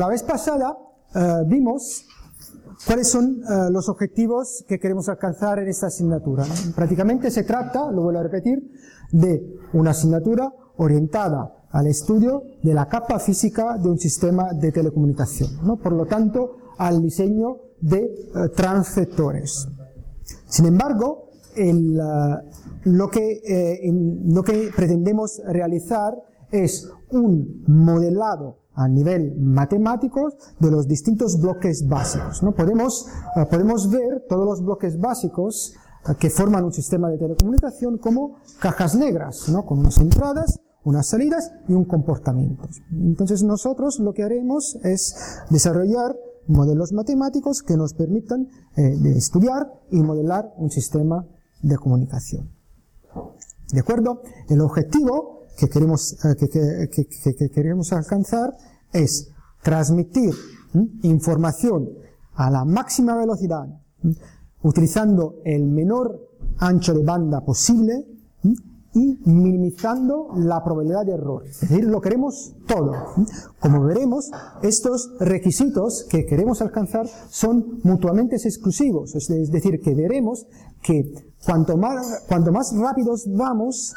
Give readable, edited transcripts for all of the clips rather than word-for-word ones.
la vez pasada vimos cuáles son los objetivos que queremos alcanzar en esta asignatura. Prácticamente se trata, lo vuelvo a repetir, de una asignatura orientada al estudio de la capa física de un sistema de telecomunicación, ¿no? Por lo tanto, al diseño de transceptores. Sin embargo, lo que pretendemos realizar es un modelado a nivel matemático de los distintos bloques básicos, ¿no? Podemos ver todos los bloques básicos que forman un sistema de telecomunicación como cajas negras, ¿no? Con unas entradas, unas salidas y un comportamiento. Entonces nosotros lo que haremos es desarrollar modelos matemáticos que nos permitan estudiar y modelar un sistema de comunicación. ¿De acuerdo? El objetivo que queremos alcanzar es transmitir información a la máxima velocidad, utilizando el menor ancho de banda posible y minimizando la probabilidad de error. Es decir, lo queremos todo. Como veremos, estos requisitos que queremos alcanzar son mutuamente exclusivos. Es decir, que veremos que cuanto más rápidos vamos,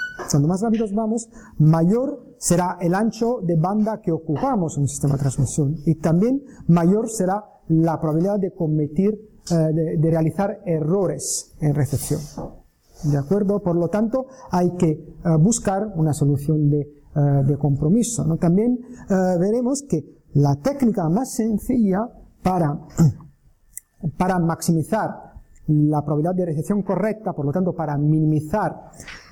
mayor será el ancho de banda que ocupamos en un sistema de transmisión y también mayor será la probabilidad de de realizar errores en recepción. ¿De acuerdo? Por lo tanto, hay que buscar una solución de compromiso, ¿no? También veremos que la técnica más sencilla para maximizar la probabilidad de recepción correcta, por lo tanto, para minimizar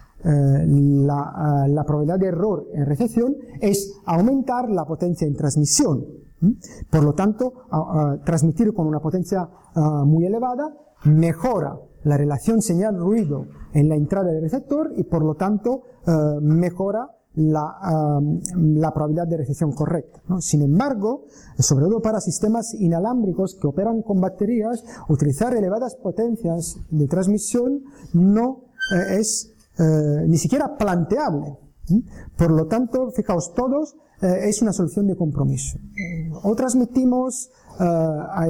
la probabilidad de error en recepción, es aumentar la potencia en transmisión. Por lo tanto, transmitir con una potencia muy elevada mejora la relación señal-ruido en la entrada del receptor y por lo tanto mejora la probabilidad de recepción correcta, ¿no? Sin embargo, sobre todo para sistemas inalámbricos que operan con baterías, utilizar elevadas potencias de transmisión no es ni siquiera planteable. Por lo tanto, fijaos todos, es una solución de compromiso. O transmitimos a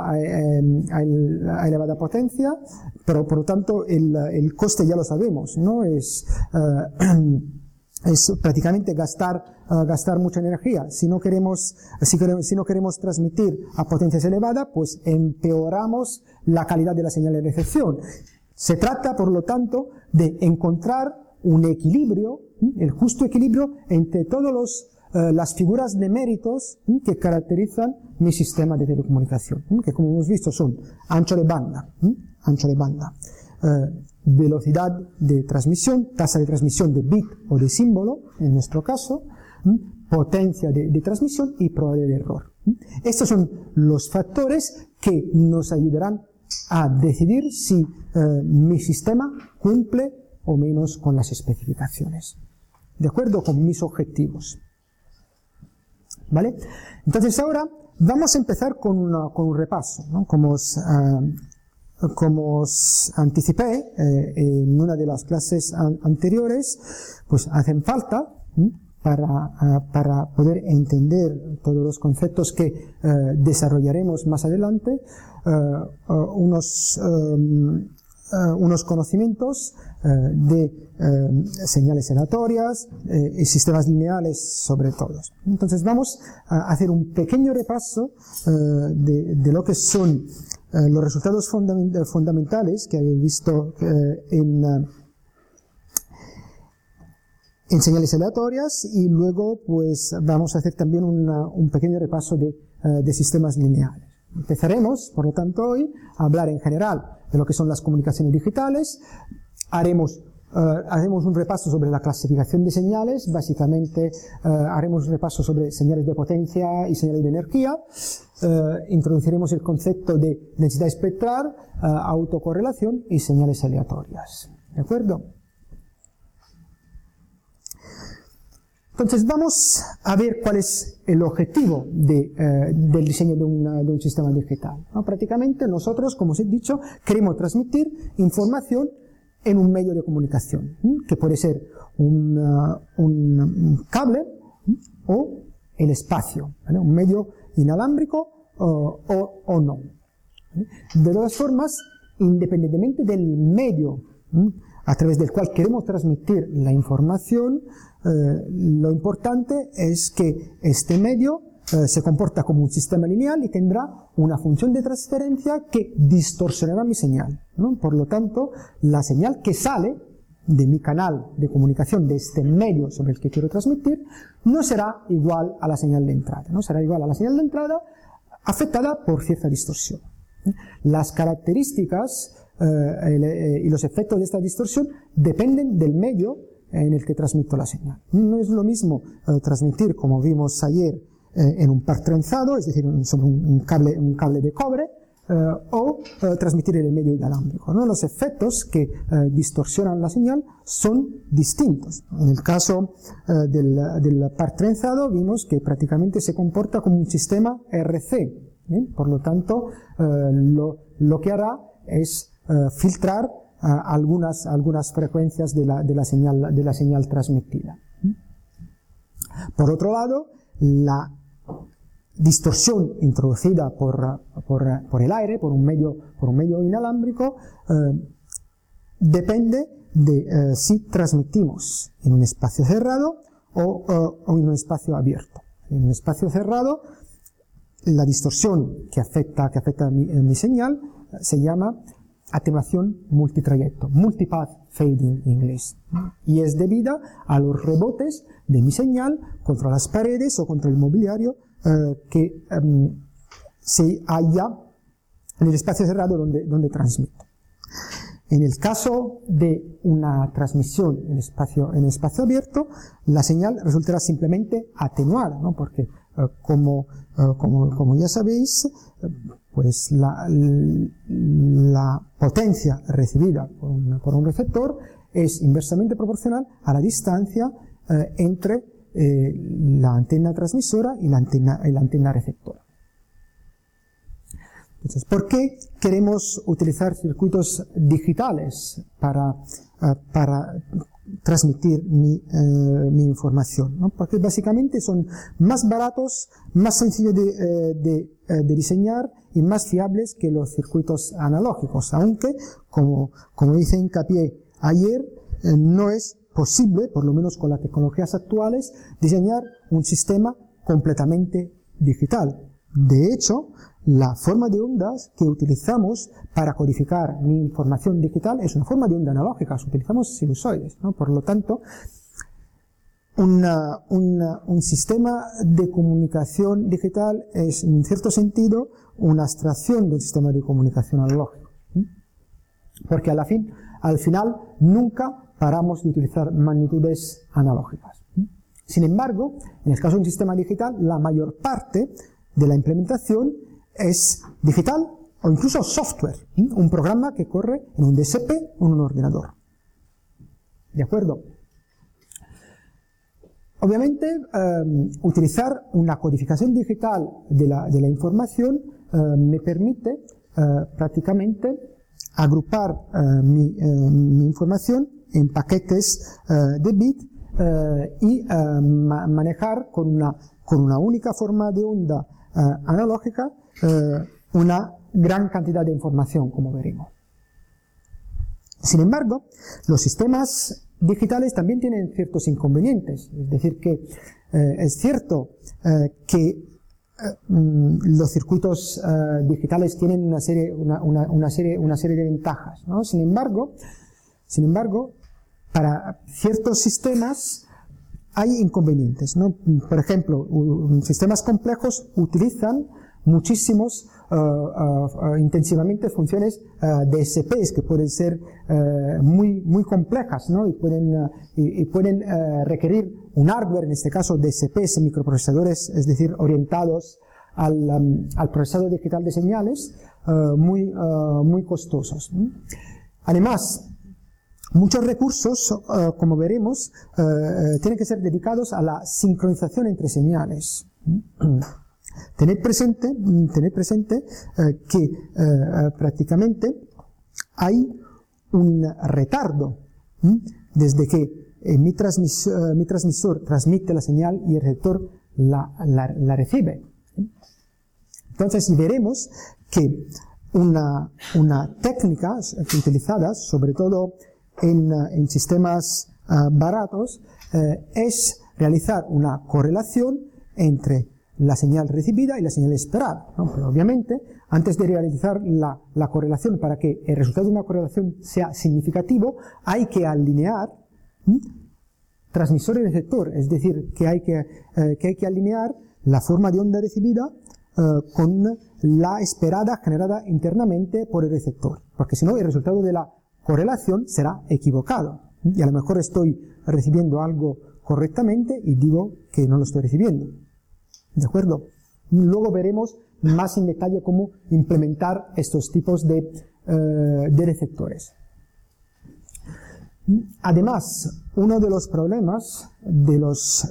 elevada potencia, pero por lo tanto el coste ya lo sabemos, ¿no? Es prácticamente gastar mucha energía. Si no queremos transmitir a potencias elevadas, pues empeoramos la calidad de la señal de recepción. Se trata, por lo tanto, de encontrar un equilibrio, el justo equilibrio entre todas las figuras de méritos que caracterizan mi sistema de telecomunicación, que como hemos visto son ancho de banda, velocidad de transmisión, tasa de transmisión de bit o de símbolo, en nuestro caso, potencia de transmisión y probabilidad de error. Estos son los factores que nos ayudarán a decidir si mi sistema cumple o menos con las especificaciones, de acuerdo con mis objetivos. ¿Vale? Entonces ahora vamos a empezar con un repaso, ¿no? Como os anticipé en una de las clases anteriores, pues hacen falta para poder entender todos los conceptos que desarrollaremos más adelante, unos conocimientos de señales aleatorias y sistemas lineales sobre todo. Entonces vamos a hacer un pequeño repaso de lo que son los resultados fundamentales que habéis visto en señales aleatorias y luego pues vamos a hacer también un pequeño repaso de sistemas lineales. Empezaremos, por lo tanto, hoy a hablar en general de lo que son las comunicaciones digitales. Haremos un repaso sobre la clasificación de señales, básicamente haremos un repaso sobre señales de potencia y señales de energía, introduciremos el concepto de densidad espectral, autocorrelación y señales aleatorias. ¿De acuerdo? Entonces vamos a ver cuál es el objetivo del diseño de un sistema digital, ¿no? Prácticamente nosotros, como os he dicho, queremos transmitir información en un medio de comunicación, que puede ser un cable o el espacio, ¿vale? Un medio inalámbrico o no. De todas formas, independientemente del medio a través del cual queremos transmitir la información, lo importante es que este medio se comporta como un sistema lineal y tendrá una función de transferencia que distorsionará mi señal, ¿no? Por lo tanto, la señal que sale de mi canal de comunicación, de este medio sobre el que quiero transmitir, no será igual a la señal de entrada, no será igual a la señal de entrada afectada por cierta distorsión. Las características y los efectos de esta distorsión dependen del medio en el que transmito la señal. No es lo mismo transmitir, como vimos ayer, en un par trenzado, es decir, sobre un cable de cobre, o transmitir en el medio inalámbrico, ¿no? Los efectos que distorsionan la señal son distintos. En el caso del par trenzado vimos que prácticamente se comporta como un sistema RC, ¿bien? Por lo tanto, lo que hará es filtrar algunas frecuencias de la señal transmitida. Por otro lado, la distorsión introducida por el aire, por un medio inalámbrico, depende de si transmitimos en un espacio cerrado o en un espacio abierto. En un espacio cerrado, la distorsión que afecta mi señal se llama atenuación multitrayecto, multipath fading en inglés, y es debida a los rebotes de mi señal contra las paredes o contra el mobiliario que se halla en el espacio cerrado donde transmito. En el caso de una transmisión en espacio abierto, la señal resultará simplemente atenuada, ¿no? Porque como ya sabéis, pues la potencia recibida por un receptor es inversamente proporcional a la distancia entre la antena transmisora y la antena receptora. Entonces, ¿por qué queremos utilizar circuitos digitales para transmitir mi información, ¿no? Porque básicamente son más baratos, más sencillos de diseñar y más fiables que los circuitos analógicos, aunque, como hice hincapié ayer, no es posible, por lo menos con las tecnologías actuales, diseñar un sistema completamente digital. De hecho, la forma de ondas que utilizamos para codificar mi información digital es una forma de onda analógica, utilizamos sinusoides, ¿no? Por lo tanto, un sistema de comunicación digital es, en cierto sentido, una abstracción de un sistema de comunicación analógico, ¿sí? Porque al final, nunca paramos de utilizar magnitudes analógicas, ¿sí? Sin embargo, en el caso de un sistema digital, la mayor parte de la implementación es digital o incluso software, ¿sí? Un programa que corre en un DSP o en un ordenador. ¿De acuerdo? Obviamente, utilizar una codificación digital de la información me permite prácticamente agrupar mi información en paquetes de bit y manejar con una única forma de onda analógica una gran cantidad de información, como veremos. Sin embargo, los sistemas digitales también tienen ciertos inconvenientes, es decir, que es cierto que los circuitos digitales tienen una serie de ventajas, ¿no? Sin embargo, para ciertos sistemas hay inconvenientes, ¿no? Por ejemplo, sistemas complejos utilizan muchísimos intensivamente funciones DSPs que pueden ser muy complejas, ¿no? y pueden requerir un hardware, en este caso DSPs, microprocesadores, es decir, orientados al procesado digital de señales, muy costosos, ¿no? Además, muchos recursos, como veremos, tienen que ser dedicados a la sincronización entre señales. Tened presente que prácticamente hay un retardo desde que mi transmisor transmite la señal y el receptor la recibe. Entonces veremos que una técnica utilizada, sobre todo en sistemas baratos, es realizar una correlación entre la señal recibida y la señal esperada, ¿no? Pero obviamente, antes de realizar la correlación, para que el resultado de una correlación sea significativo, hay que alinear transmisor y receptor, es decir, que hay que alinear la forma de onda recibida con la esperada generada internamente por el receptor, porque si no el resultado de la correlación será equivocado, y a lo mejor estoy recibiendo algo correctamente y digo que no lo estoy recibiendo. ¿De acuerdo? Luego veremos más en detalle cómo implementar estos tipos de receptores. Además, uno de los problemas de los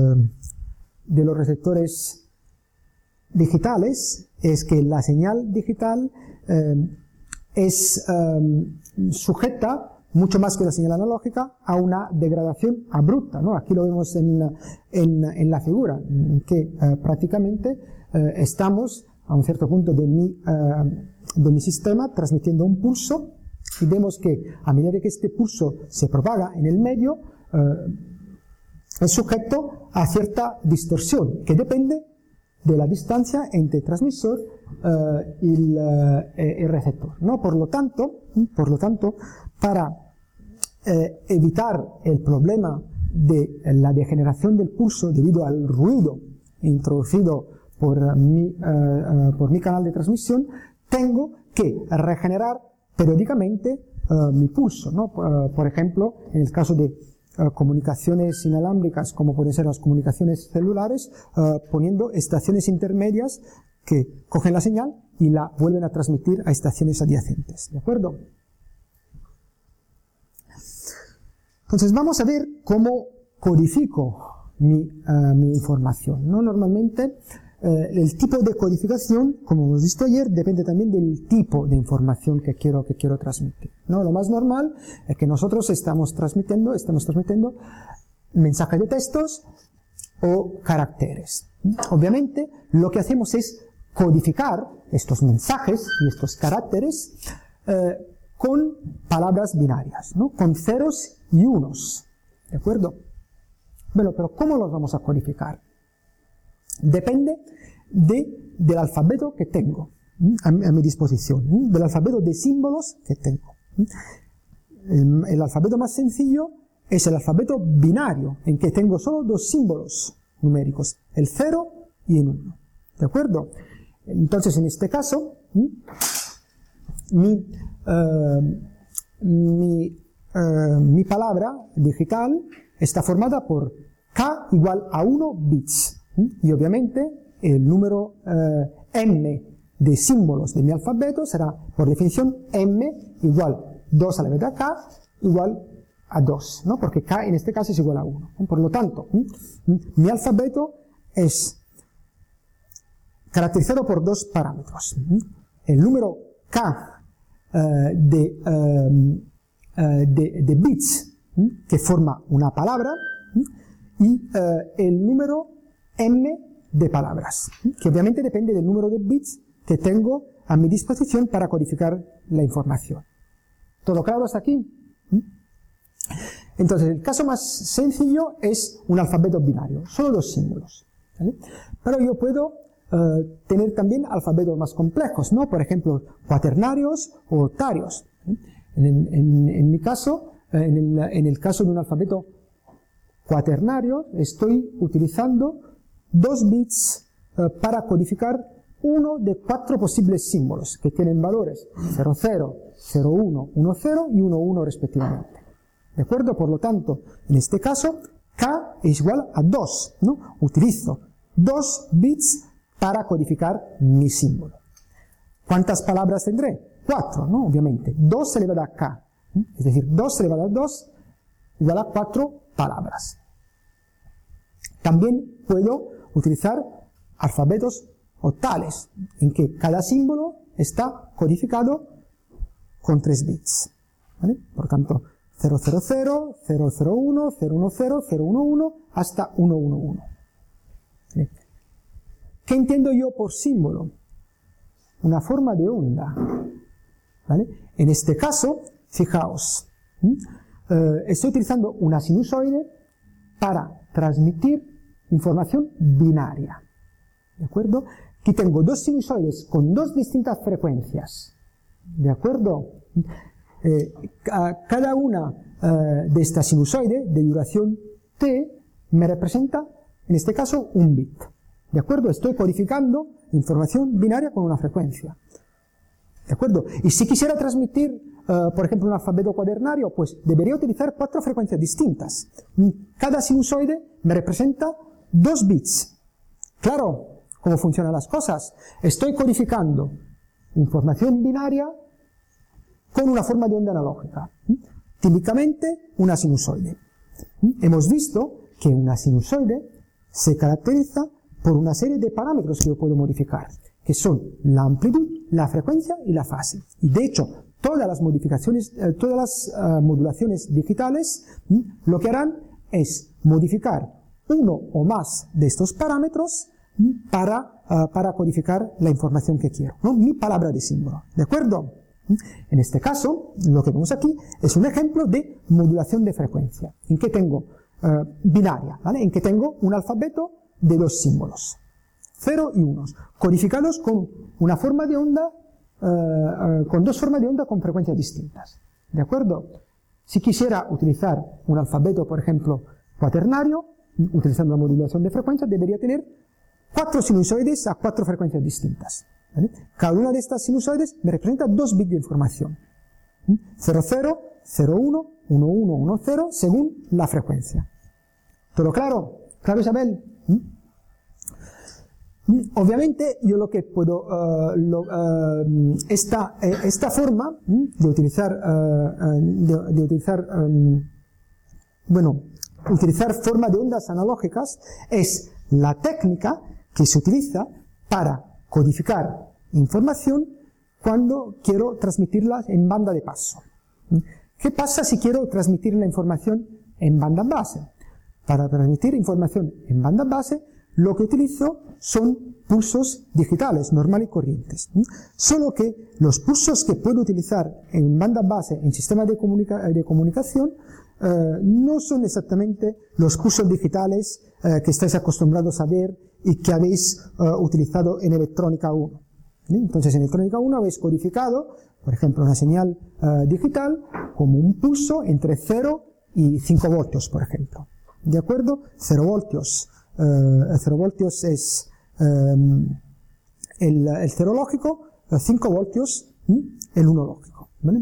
receptores digitales es que la señal digital es sujeta, mucho más que la señal analógica, a una degradación abrupta, ¿no? Aquí lo vemos en la figura, que prácticamente estamos a un cierto punto de mi sistema transmitiendo un pulso, y vemos que a medida que este pulso se propaga en el medio, es sujeto a cierta distorsión, que depende de la distancia entre el transmisor y el receptor, ¿no? Por lo tanto, para evitar el problema de la degeneración del pulso debido al ruido introducido por mi canal de transmisión, tengo que regenerar periódicamente mi pulso, ¿no? Por ejemplo, en el caso de comunicaciones inalámbricas, como pueden ser las comunicaciones celulares, poniendo estaciones intermedias que cogen la señal y la vuelven a transmitir a estaciones adyacentes, ¿de acuerdo? Entonces vamos a ver cómo codifico mi información, ¿no? Normalmente el tipo de codificación, como hemos visto ayer, depende también del tipo de información que quiero transmitir, ¿no? Lo más normal es que nosotros estamos transmitiendo mensajes de textos o caracteres. Obviamente, lo que hacemos es codificar estos mensajes y estos caracteres con palabras binarias, ¿no? Con ceros y unos, ¿de acuerdo? Bueno, pero ¿cómo los vamos a codificar? Depende del alfabeto que tengo a mi disposición, del alfabeto de símbolos que tengo. El alfabeto más sencillo es el alfabeto binario, en que tengo solo dos símbolos numéricos, el 0 y el 1. ¿De acuerdo? Entonces, en este caso, mi palabra digital está formada por K igual a 1 bits. Y obviamente el número m de símbolos de mi alfabeto será, por definición, m igual 2 a la beta k igual a 2, ¿no? Porque k en este caso es igual a 1. Por lo tanto, mi alfabeto es caracterizado por dos parámetros. El número k de bits que forma una palabra y el número m de palabras, que obviamente depende del número de bits que tengo a mi disposición para codificar la información. ¿Todo claro hasta aquí? Entonces, el caso más sencillo es un alfabeto binario, solo dos símbolos, ¿vale? Pero yo puedo tener también alfabetos más complejos, ¿no? Por ejemplo, cuaternarios o octarios. En mi caso, en el caso de un alfabeto cuaternario, estoy utilizando 2 bits para codificar uno de 4 posibles símbolos que tienen valores 00, 01, 10 y 11 respectivamente. ¿De acuerdo? Por lo tanto, en este caso, K es igual a 2, ¿no? Utilizo 2 bits para codificar mi símbolo. ¿Cuántas palabras tendré? 4, ¿no? Obviamente. 2 elevado a K. Es decir, 2 elevado a 2 igual a 4 palabras. También puedo utilizar alfabetos octales, en que cada símbolo está codificado con 3 bits, ¿vale? Por tanto, 000, 001, 010, 011, hasta 111. ¿Vale? ¿Qué entiendo yo por símbolo? una forma de onda, ¿vale? En este caso, fijaos, estoy utilizando una sinusoide para transmitir información binaria, ¿de acuerdo? Aquí tengo dos sinusoides con dos distintas frecuencias, ¿de acuerdo? Cada una de estas sinusoides de duración t me representa, en este caso, un bit, ¿de acuerdo? Estoy codificando información binaria con una frecuencia, ¿de acuerdo? Y si quisiera transmitir, por ejemplo, un alfabeto cuaternario, pues debería utilizar 4 frecuencias distintas. Cada sinusoide me representa 2 bits. Claro, ¿cómo funcionan las cosas? Estoy codificando información binaria con una forma de onda analógica, típicamente una sinusoide. Hemos visto que una sinusoide se caracteriza por una serie de parámetros que yo puedo modificar, que son la amplitud, la frecuencia y la fase. Y de hecho, todas las modificaciones, todas las modulaciones digitales, lo que harán es modificar uno o más de estos parámetros para codificar la información que quiero, ¿no? Mi palabra de símbolo, ¿de acuerdo? En este caso, lo que vemos aquí es un ejemplo de modulación de frecuencia, en que tengo binaria, ¿vale? En que tengo un alfabeto de 2 símbolos, 0 y 1, codificados con una forma de onda, con 2 formas de onda con frecuencias distintas, ¿de acuerdo? Si quisiera utilizar un alfabeto, por ejemplo, cuaternario, utilizando la modulación de frecuencia, debería tener 4 sinusoides a 4 frecuencias distintas, ¿vale? Cada una de estas sinusoides me representa 2 bits de información, 0, 0, 0, 1, 1, 1, 1, 0, según la frecuencia. ¿Todo claro? ¿Claro, Isabel? Obviamente, yo lo que puedo, esta forma de utilizar, utilizar forma de ondas analógicas es la técnica que se utiliza para codificar información cuando quiero transmitirla en banda de paso. ¿Qué pasa si quiero transmitir la información en banda base? Para transmitir información en banda base, lo que utilizo son pulsos digitales, normales y corrientes. Solo que los pulsos que puedo utilizar en banda base en sistemas de comunicación no son exactamente los pulsos digitales que estáis acostumbrados a ver y que habéis utilizado en electrónica 1. Entonces, en electrónica 1 habéis codificado, por ejemplo, una señal digital como un pulso entre 0 y 5 voltios, por ejemplo. ¿De acuerdo? 0 voltios. 0 voltios es el 0 lógico, 5 voltios el 1 lógico, ¿vale?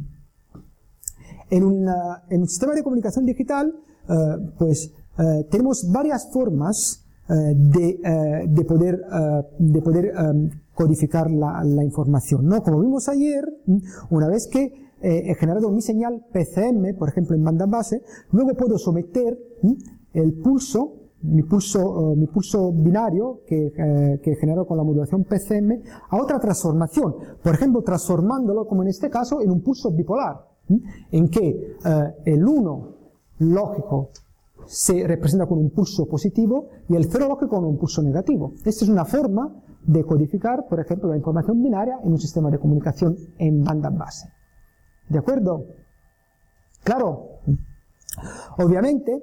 En un sistema de comunicación digital, tenemos varias formas de poder codificar la información, ¿no? Como vimos ayer, una vez que he generado mi señal PCM, por ejemplo en banda base, luego puedo someter el pulso, mi pulso binario que he generado con la modulación PCM a otra transformación, por ejemplo transformándolo, como en este caso, en un pulso bipolar, en que el 1 lógico se representa con un pulso positivo y el 0 lógico con un pulso negativo. Esta es una forma de codificar, por ejemplo, la información binaria en un sistema de comunicación en banda base. ¿De acuerdo? Claro. Obviamente,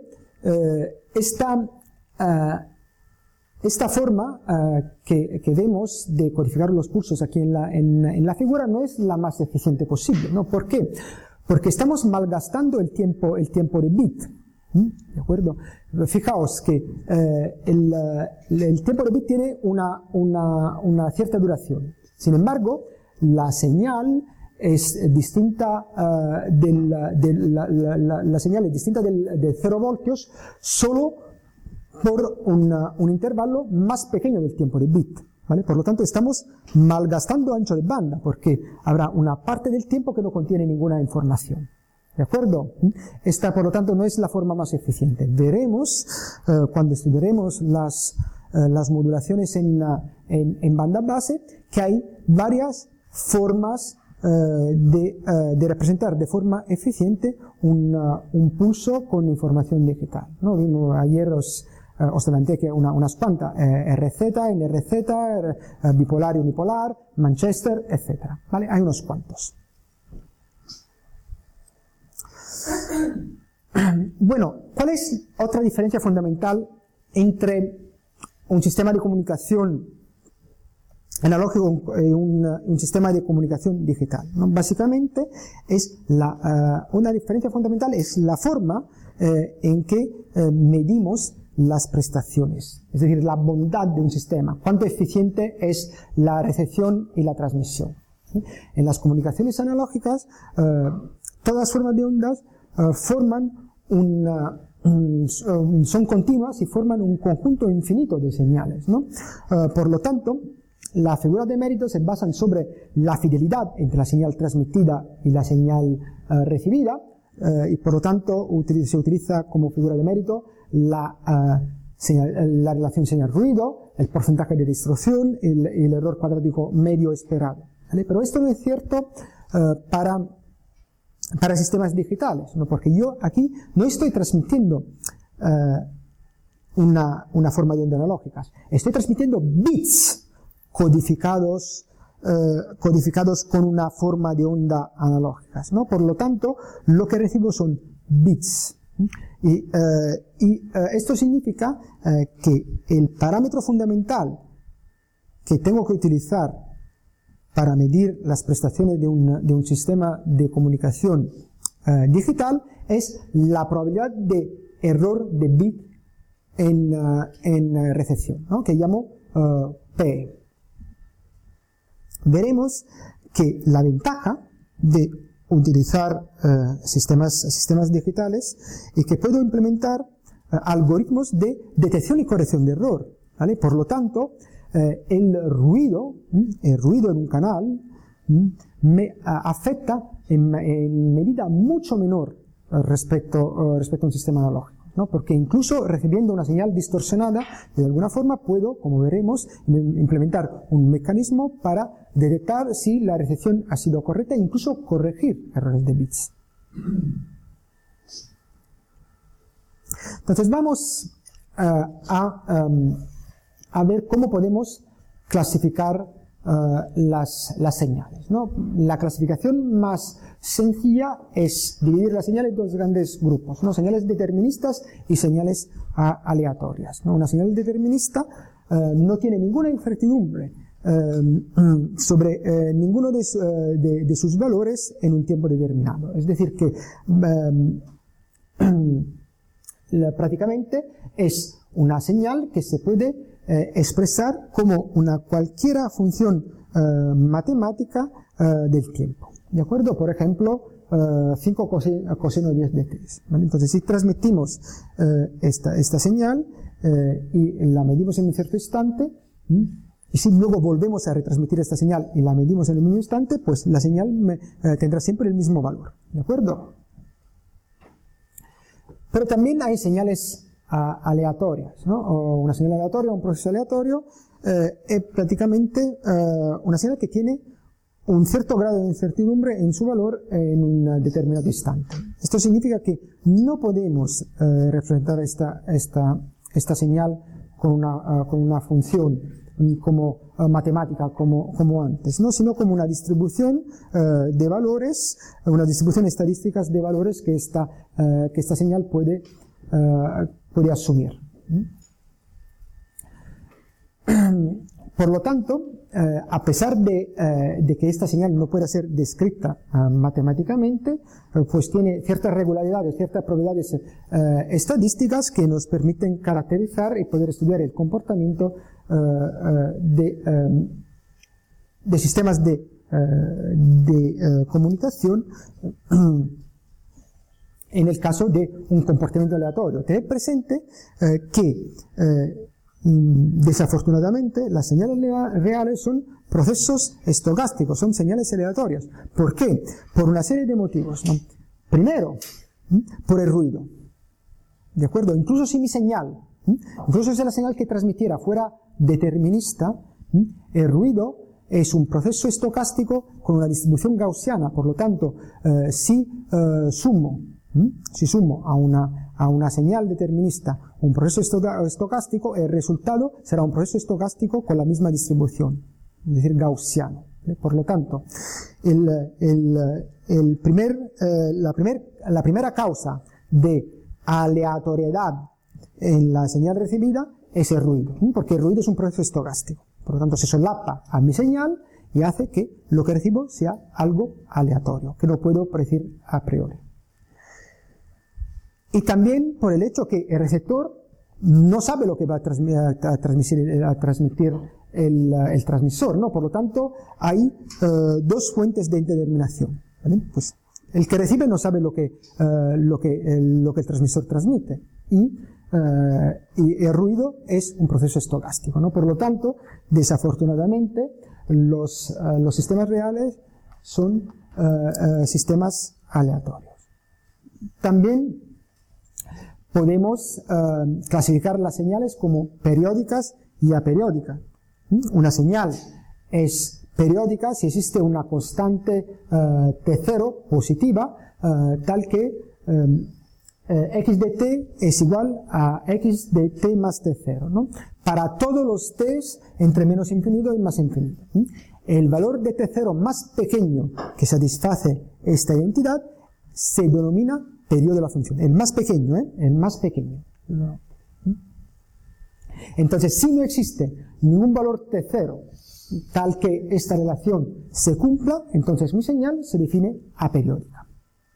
esta forma que vemos de codificar los pulsos aquí en la figura no es la más eficiente posible, ¿no? ¿Por qué? Porque estamos malgastando el tiempo de bit. ¿De acuerdo? Fijaos que el tiempo de bit tiene una cierta duración. Sin embargo, la señal es distinta la señal es distinta de 0 voltios solo por un intervalo más pequeño del tiempo de bit, ¿vale? Por lo tanto, estamos malgastando ancho de banda, porque habrá una parte del tiempo que no contiene ninguna información. ¿De acuerdo? Esta, por lo tanto, no es la forma más eficiente. Veremos, cuando estudiaremos las modulaciones en banda base, que hay varias formas de representar de forma eficiente un pulso con información digital, ¿no? Ayer os os adelanté que unas cuantas, RZ, NRZ, bipolar y unipolar, Manchester, etc. ¿Vale? Hay unos cuantos. Bueno, ¿cuál es otra diferencia fundamental entre un sistema de comunicación analógico y un sistema de comunicación digital? ¿No? Básicamente, una diferencia fundamental es la forma en que medimos las prestaciones, es decir, la bondad de un sistema, cuánto eficiente es la recepción y la transmisión. ¿Sí? En las comunicaciones analógicas, todas las formas de ondas forman son continuas y forman un conjunto infinito de señales, ¿no? Por lo tanto, las figuras de mérito se basan sobre la fidelidad entre la señal transmitida y la señal recibida, y por lo tanto se utiliza como figura de mérito la relación señal-ruido, el porcentaje de distorsión y el error cuadrático medio esperado, ¿vale? Pero esto no es cierto para sistemas digitales, ¿no? Porque yo aquí no estoy transmitiendo una forma de onda analógicas, estoy transmitiendo bits codificados con una forma de onda analógicas, ¿no? Por lo tanto, lo que recibo son bits. Y esto significa que el parámetro fundamental que tengo que utilizar para medir las prestaciones de un sistema de comunicación digital es la probabilidad de error de bit en recepción, ¿no? Que llamo P. Veremos que la ventaja de utilizar sistemas digitales es que puedo implementar algoritmos de detección y corrección de error, ¿vale? Por lo tanto, el ruido en un canal me afecta en medida mucho menor respecto a un sistema analógico, ¿no? Porque incluso recibiendo una señal distorsionada, de alguna forma puedo, como veremos, implementar un mecanismo para detectar si la recepción ha sido correcta e incluso corregir errores de bits. Entonces vamos a ver cómo podemos clasificar las señales, ¿no? La clasificación más sencilla es dividir las señales en dos grandes grupos, ¿no? Señales deterministas y señales aleatorias, ¿no? Una señal determinista no tiene ninguna incertidumbre sobre ninguno de sus valores en un tiempo determinado. Es decir, que prácticamente es una señal que se puede expresar como una cualquiera función matemática del tiempo. ¿De acuerdo? Por ejemplo, 5 coseno 10 de 3. ¿Vale? Entonces, si transmitimos esta señal y la medimos en un cierto instante, y si luego volvemos a retransmitir esta señal y la medimos en el mismo instante, pues la señal tendrá siempre el mismo valor. ¿De acuerdo? Pero también hay señales aleatorias, ¿no? O una señal aleatoria, un proceso aleatorio, es prácticamente una señal que tiene un cierto grado de incertidumbre en su valor en un determinado instante. Esto significa que no podemos representar esta señal con una función como matemática como antes, ¿no? Sino como una distribución de valores, una distribución estadística de valores que esta señal puede asumir. Por lo tanto, a pesar de que esta señal no pueda ser descrita matemáticamente, pues tiene ciertas regularidades, ciertas propiedades estadísticas que nos permiten caracterizar y poder estudiar el comportamiento de sistemas de comunicación en el caso de un comportamiento aleatorio. Tened presente que desafortunadamente las señales reales son procesos estocásticos, son señales aleatorias. ¿Por qué? Por una serie de motivos, ¿no? Primero, por el ruido. ¿De acuerdo? Incluso si mi señal, incluso si la señal que transmitiera fuera determinista, el ruido es un proceso estocástico con una distribución gaussiana. Por lo tanto, si sumo Si sumo a una señal determinista un proceso estocástico, el resultado será un proceso estocástico con la misma distribución, es decir, gaussiano. Por lo tanto, la primera causa de aleatoriedad en la señal recibida es el ruido, porque el ruido es un proceso estocástico. Por lo tanto, se solapa a mi señal y hace que lo que recibo sea algo aleatorio, que no puedo predecir a priori. Y también por el hecho que el receptor no sabe lo que va a transmitir el transmisor, ¿no? Por lo tanto, hay dos fuentes de indeterminación, ¿vale? Pues el que recibe no sabe lo que el transmisor transmite, y el ruido es un proceso estocástico, ¿no? Por lo tanto, desafortunadamente, los sistemas reales son sistemas aleatorios. También podemos clasificar las señales como periódicas y aperiódicas. Una señal es periódica si existe una constante T0 positiva, tal que x de t es igual a x de t más t0, ¿no? Para todos los t's entre menos infinito y más infinito. El valor de t0 más pequeño que satisface esta identidad se denomina periodo de la función. El más pequeño, el más pequeño. Entonces, si no existe ningún valor t0 tal que esta relación se cumpla, entonces mi señal se define aperiódica.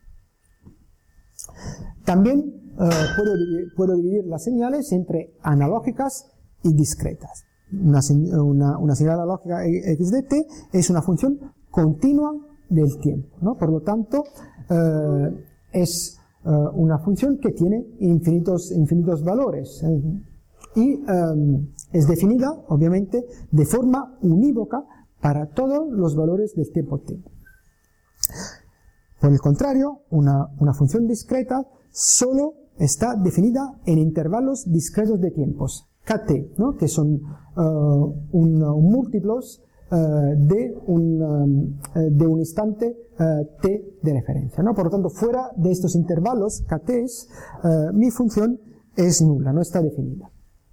También puedo dividir las señales entre analógicas y discretas. Una señal analógica x de t es una función continua del tiempo, ¿no? Por lo tanto, es una función que tiene infinitos valores, y es definida, obviamente, de forma unívoca para todos los valores del tiempo t. Por el contrario, una función discreta solo está definida en intervalos discretos de tiempos, kt, ¿no? Que son múltiplos de un instante t de referencia, ¿no? Por lo tanto, fuera de estos intervalos kts, mi función es nula, no está definida.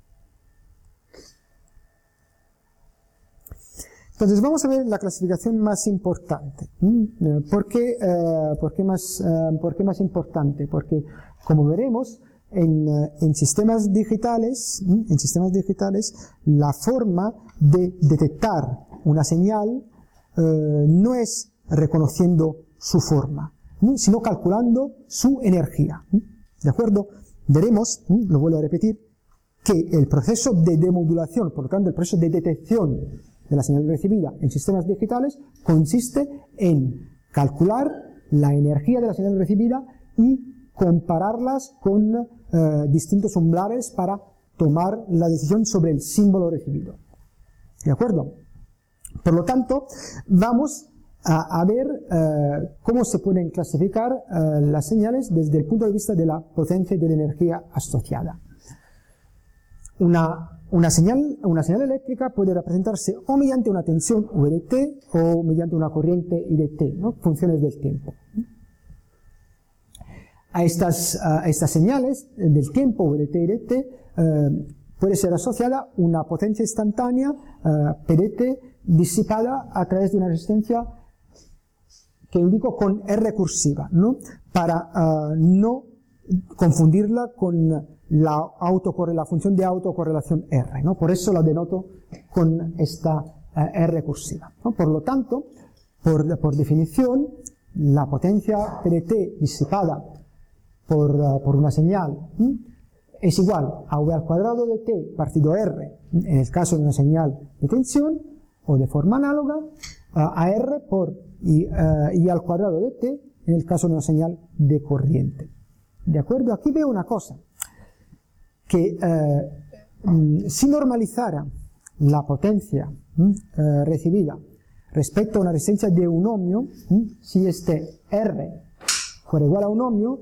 Entonces vamos a ver la clasificación más importante. ¿Por qué más importante? Porque, como veremos, en sistemas digitales, la forma de detectar una señal no es reconociendo su forma, sino calculando su energía. ¿De acuerdo? Veremos, lo vuelvo a repetir, que el proceso de demodulación, por lo tanto el proceso de detección de la señal recibida en sistemas digitales, consiste en calcular la energía de la señal recibida y compararlas con distintos umbrales para tomar la decisión sobre el símbolo recibido. ¿De acuerdo? Por lo tanto, vamos a ver cómo se pueden clasificar las señales desde el punto de vista de la potencia y de la energía asociada. Una señal eléctrica puede representarse o mediante una tensión V de t o mediante una corriente I de t, ¿no? Funciones del tiempo. A estas señales del tiempo V de t y de t puede ser asociada una potencia instantánea P de t disipada a través de una resistencia que indico con R cursiva, ¿no? Para no confundirla con la función de autocorrelación R, ¿no? Por eso la denoto con esta R cursiva, ¿no? Por lo tanto, por definición, la potencia P de t disipada por una señal es igual a V al cuadrado de t partido R en el caso de una señal de tensión, o de forma análoga a R por I al cuadrado de t en el caso de una señal de corriente. ¿De acuerdo? Aquí veo una cosa, que si normalizara la potencia recibida respecto a una resistencia de un ohmio, si este R fuera igual a un ohmio,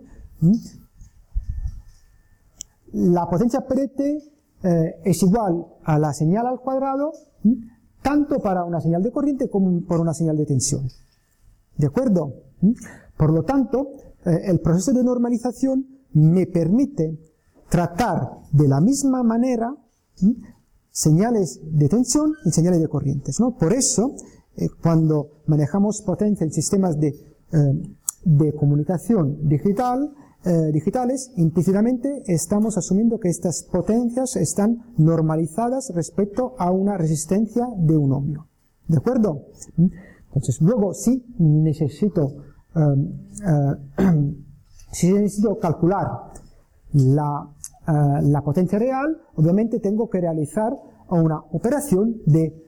la potencia P de t es igual a la señal al cuadrado, tanto para una señal de corriente como para una señal de tensión. ¿De acuerdo? Por lo tanto, el proceso de normalización me permite tratar de la misma manera señales de tensión y señales de corrientes, ¿no? Por eso, cuando manejamos potencia en sistemas de comunicación digitales, implícitamente estamos asumiendo que estas potencias están normalizadas respecto a una resistencia de un ohmio. ¿De acuerdo? Entonces, luego, si necesito calcular la potencia real, obviamente tengo que realizar una operación de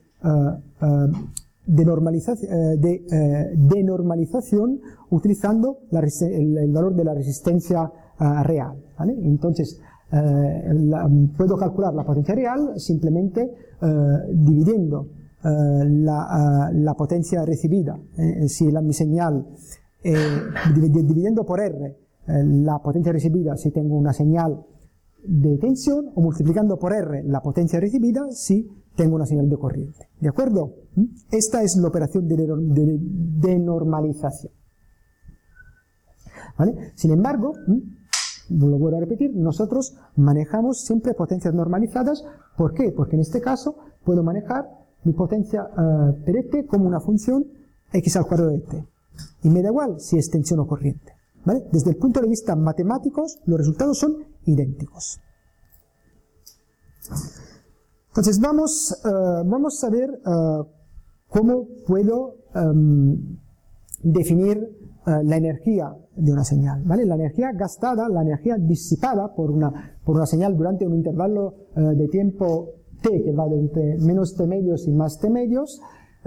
normalización utilizando el valor de la resistencia real, ¿vale? Entonces, puedo calcular la potencia real simplemente dividiendo la potencia recibida, si mi señal, dividiendo por R la potencia recibida si tengo una señal de tensión, o multiplicando por R la potencia recibida si tengo una señal de corriente. ¿De acuerdo? Esta es la operación de normalización. ¿Vale? Sin embargo, lo vuelvo a repetir, nosotros manejamos siempre potencias normalizadas. ¿Por qué? Porque en este caso puedo manejar mi potencia per t como una función x al cuadrado de t. Y me da igual si es tensión o corriente. ¿Vale? Desde el punto de vista matemáticos, los resultados son idénticos. Entonces vamos a ver cómo puedo definir la energía de una señal, ¿vale? La energía gastada, la energía disipada por una señal durante un intervalo de tiempo t que va de entre menos t medios y más t medios,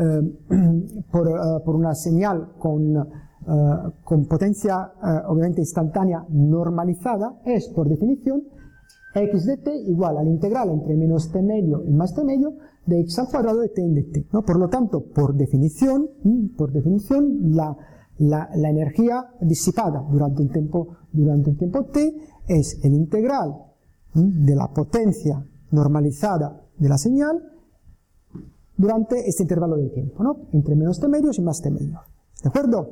por una señal con potencia obviamente instantánea normalizada, es por definición x de t igual al integral entre menos t medio y más t medio de x al cuadrado de t en dt, ¿no? Por lo tanto, por definición la energía disipada durante un tiempo t es el integral de la potencia normalizada de la señal durante este intervalo de tiempo, ¿no? Entre menos t medios y más t medios. ¿De acuerdo?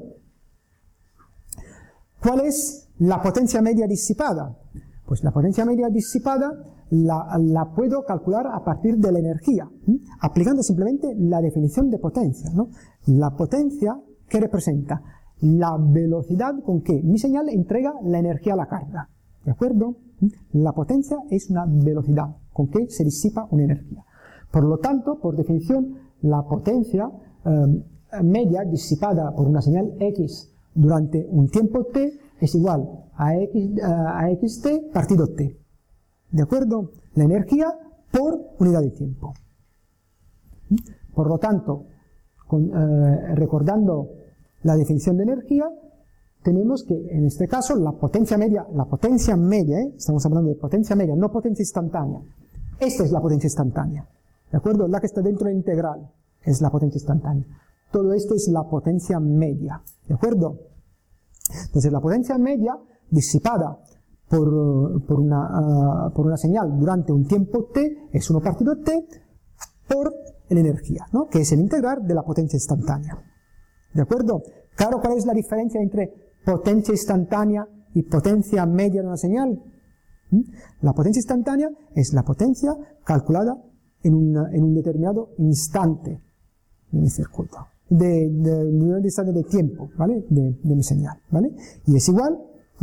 ¿Cuál es la potencia media disipada? Pues la potencia media disipada la puedo calcular a partir de la energía, aplicando simplemente la definición de potencia, ¿no? La potencia, ¿qué representa? La velocidad con que mi señal entrega la energía a la carga. ¿De acuerdo? La potencia es una velocidad con que se disipa una energía. Por lo tanto, por definición, la potencia media disipada por una señal x durante un tiempo t es igual a xt partido t. ¿De acuerdo? La energía por unidad de tiempo. Por lo tanto, recordando la definición de energía, tenemos que en este caso la potencia media, estamos hablando de potencia media, no potencia instantánea. Esta es la potencia instantánea. ¿De acuerdo? La que está dentro del integral es la potencia instantánea. Todo esto es la potencia media. ¿De acuerdo? Entonces la potencia media disipada por una señal durante un tiempo t es 1 partido t por la energía, ¿no? Que es el integral de la potencia instantánea. ¿De acuerdo? Claro, ¿cuál es la diferencia entre potencia instantánea y potencia media de una señal? La potencia instantánea es la potencia calculada en un determinado instante de mi circuito, de un instante de tiempo, ¿vale? De mi señal, ¿vale? Y es igual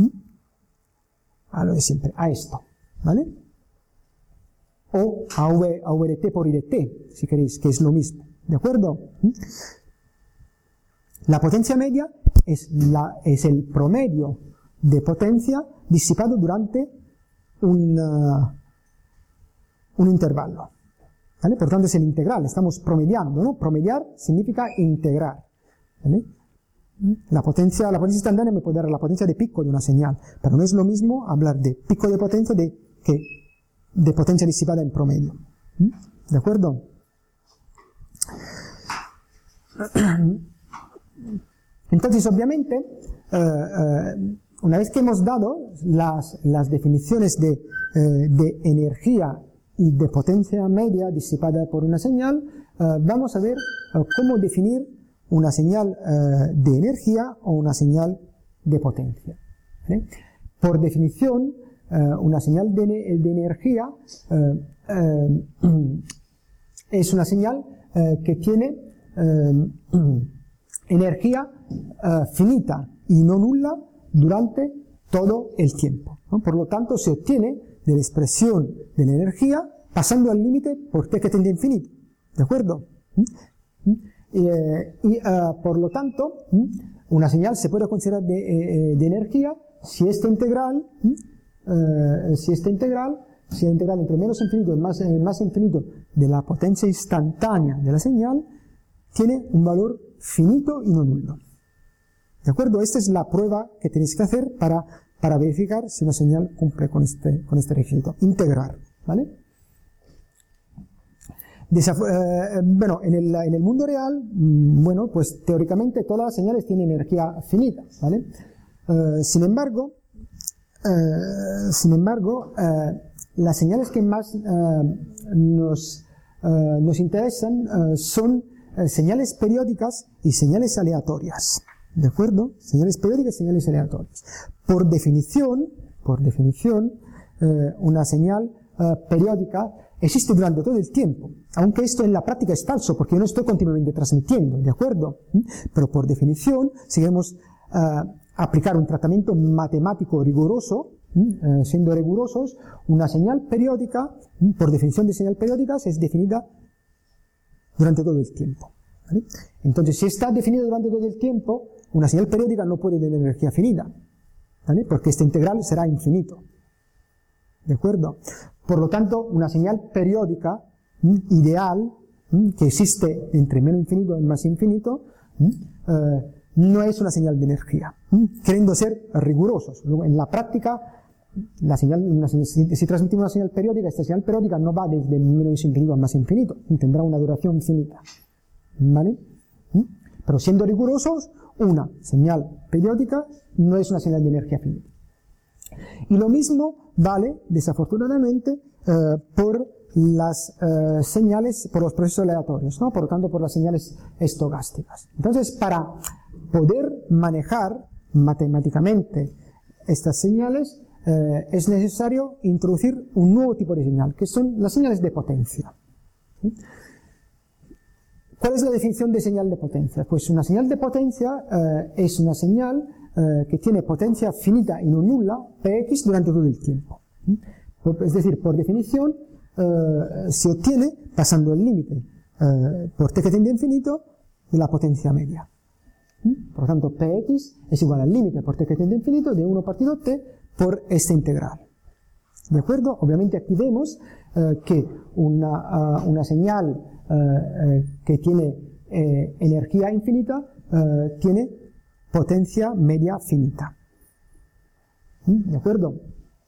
a lo de siempre, a esto, ¿vale? O a v de t por i de t, si queréis, que es lo mismo, ¿de acuerdo? La potencia media es el promedio de potencia disipado durante un intervalo, ¿vale? Por tanto es el integral, estamos promediando, ¿no? Promediar significa integrar, ¿vale? La potencia instantánea me puede dar la potencia de pico de una señal, pero no es lo mismo hablar de pico de potencia que de potencia disipada en promedio. ¿De acuerdo? Entonces, obviamente, una vez que hemos dado las definiciones de energía y de potencia media disipada por una señal, vamos a ver cómo definir una señal de energía o una señal de potencia. ¿vale? Por definición, una señal de energía es una señal que tiene energía finita y no nula durante todo el tiempo, ¿no? Por lo tanto, se obtiene de la expresión de la energía pasando al límite por t que tiende a infinito. ¿De acuerdo? Por lo tanto, una señal se puede considerar de energía si esta integral, entre menos infinito y más infinito de la potencia instantánea de la señal, tiene un valor finito y no nulo. ¿De acuerdo? Esta es la prueba que tenéis que hacer para verificar si una señal cumple con este requisito. Integrar, ¿vale? Bueno, en el mundo real, bueno, pues teóricamente todas las señales tienen energía finita, ¿vale? Sin embargo, las señales que más nos interesan son señales periódicas y señales aleatorias. ¿De acuerdo? Señales periódicas y señales aleatorias. Por definición, una señal periódica existe durante todo el tiempo, aunque esto en la práctica es falso, porque yo no estoy continuamente transmitiendo, ¿de acuerdo? Pero por definición, si queremos aplicar un tratamiento matemático riguroso, siendo rigurosos, una señal periódica, por definición de señal periódica, es definida durante todo el tiempo, ¿vale? Entonces, si está definida durante todo el tiempo, una señal periódica no puede tener energía finita, ¿vale? Porque este integral será infinito. ¿De acuerdo? Por lo tanto, una señal periódica ideal, que existe entre menos infinito y más infinito, no es una señal de energía, queriendo ser rigurosos. Luego, en la práctica, si transmitimos una señal periódica, esta señal periódica no va desde menos infinito a más infinito, tendrá una duración finita, ¿vale? Pero siendo rigurosos, una señal periódica no es una señal de energía finita. Y lo mismo vale, desafortunadamente, por las señales, por los procesos aleatorios, ¿no? Por lo tanto, por las señales estocásticas. Entonces, para poder manejar matemáticamente estas señales, es necesario introducir un nuevo tipo de señal, que son las señales de potencia. ¿Sí? ¿Cuál es la definición de señal de potencia? Pues una señal de potencia es una señal que tiene potencia finita y no nula, Px, durante todo el tiempo. Es decir, por definición, se obtiene pasando el límite por t que tiende a infinito de la potencia media. Por lo tanto, Px es igual al límite por t que tiende a infinito de 1 partido t por esta integral. ¿De acuerdo? Obviamente aquí vemos que una señal que tiene energía infinita tiene potencia media finita. ¿De acuerdo?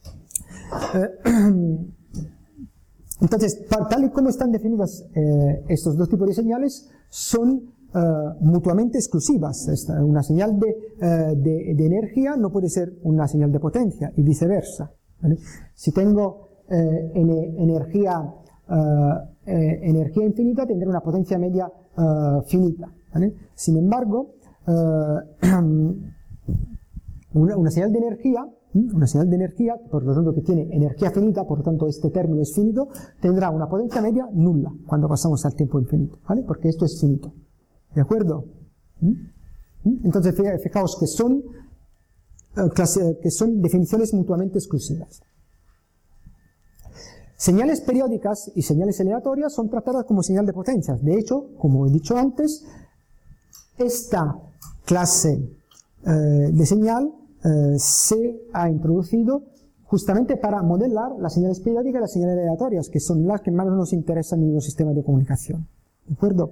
Entonces, tal y como están definidas estos dos tipos de señales, son mutuamente exclusivas. Una señal de energía no puede ser una señal de potencia y viceversa, ¿vale? Si tengo energía infinita, tendré una potencia media finita, ¿vale? Sin embargo, una señal de energía, por lo tanto que tiene energía finita, por lo tanto este término es finito, tendrá una potencia media nula cuando pasamos al tiempo infinito, ¿vale? Porque esto es finito. ¿De acuerdo? Entonces, fijaos que son definiciones mutuamente exclusivas. Señales periódicas y señales aleatorias son tratadas como señal de potencias. De hecho, como he dicho antes, esta clase de señal se ha introducido justamente para modelar las señales periódicas y las señales aleatorias, que son las que más nos interesan en los sistemas de comunicación. ¿De acuerdo?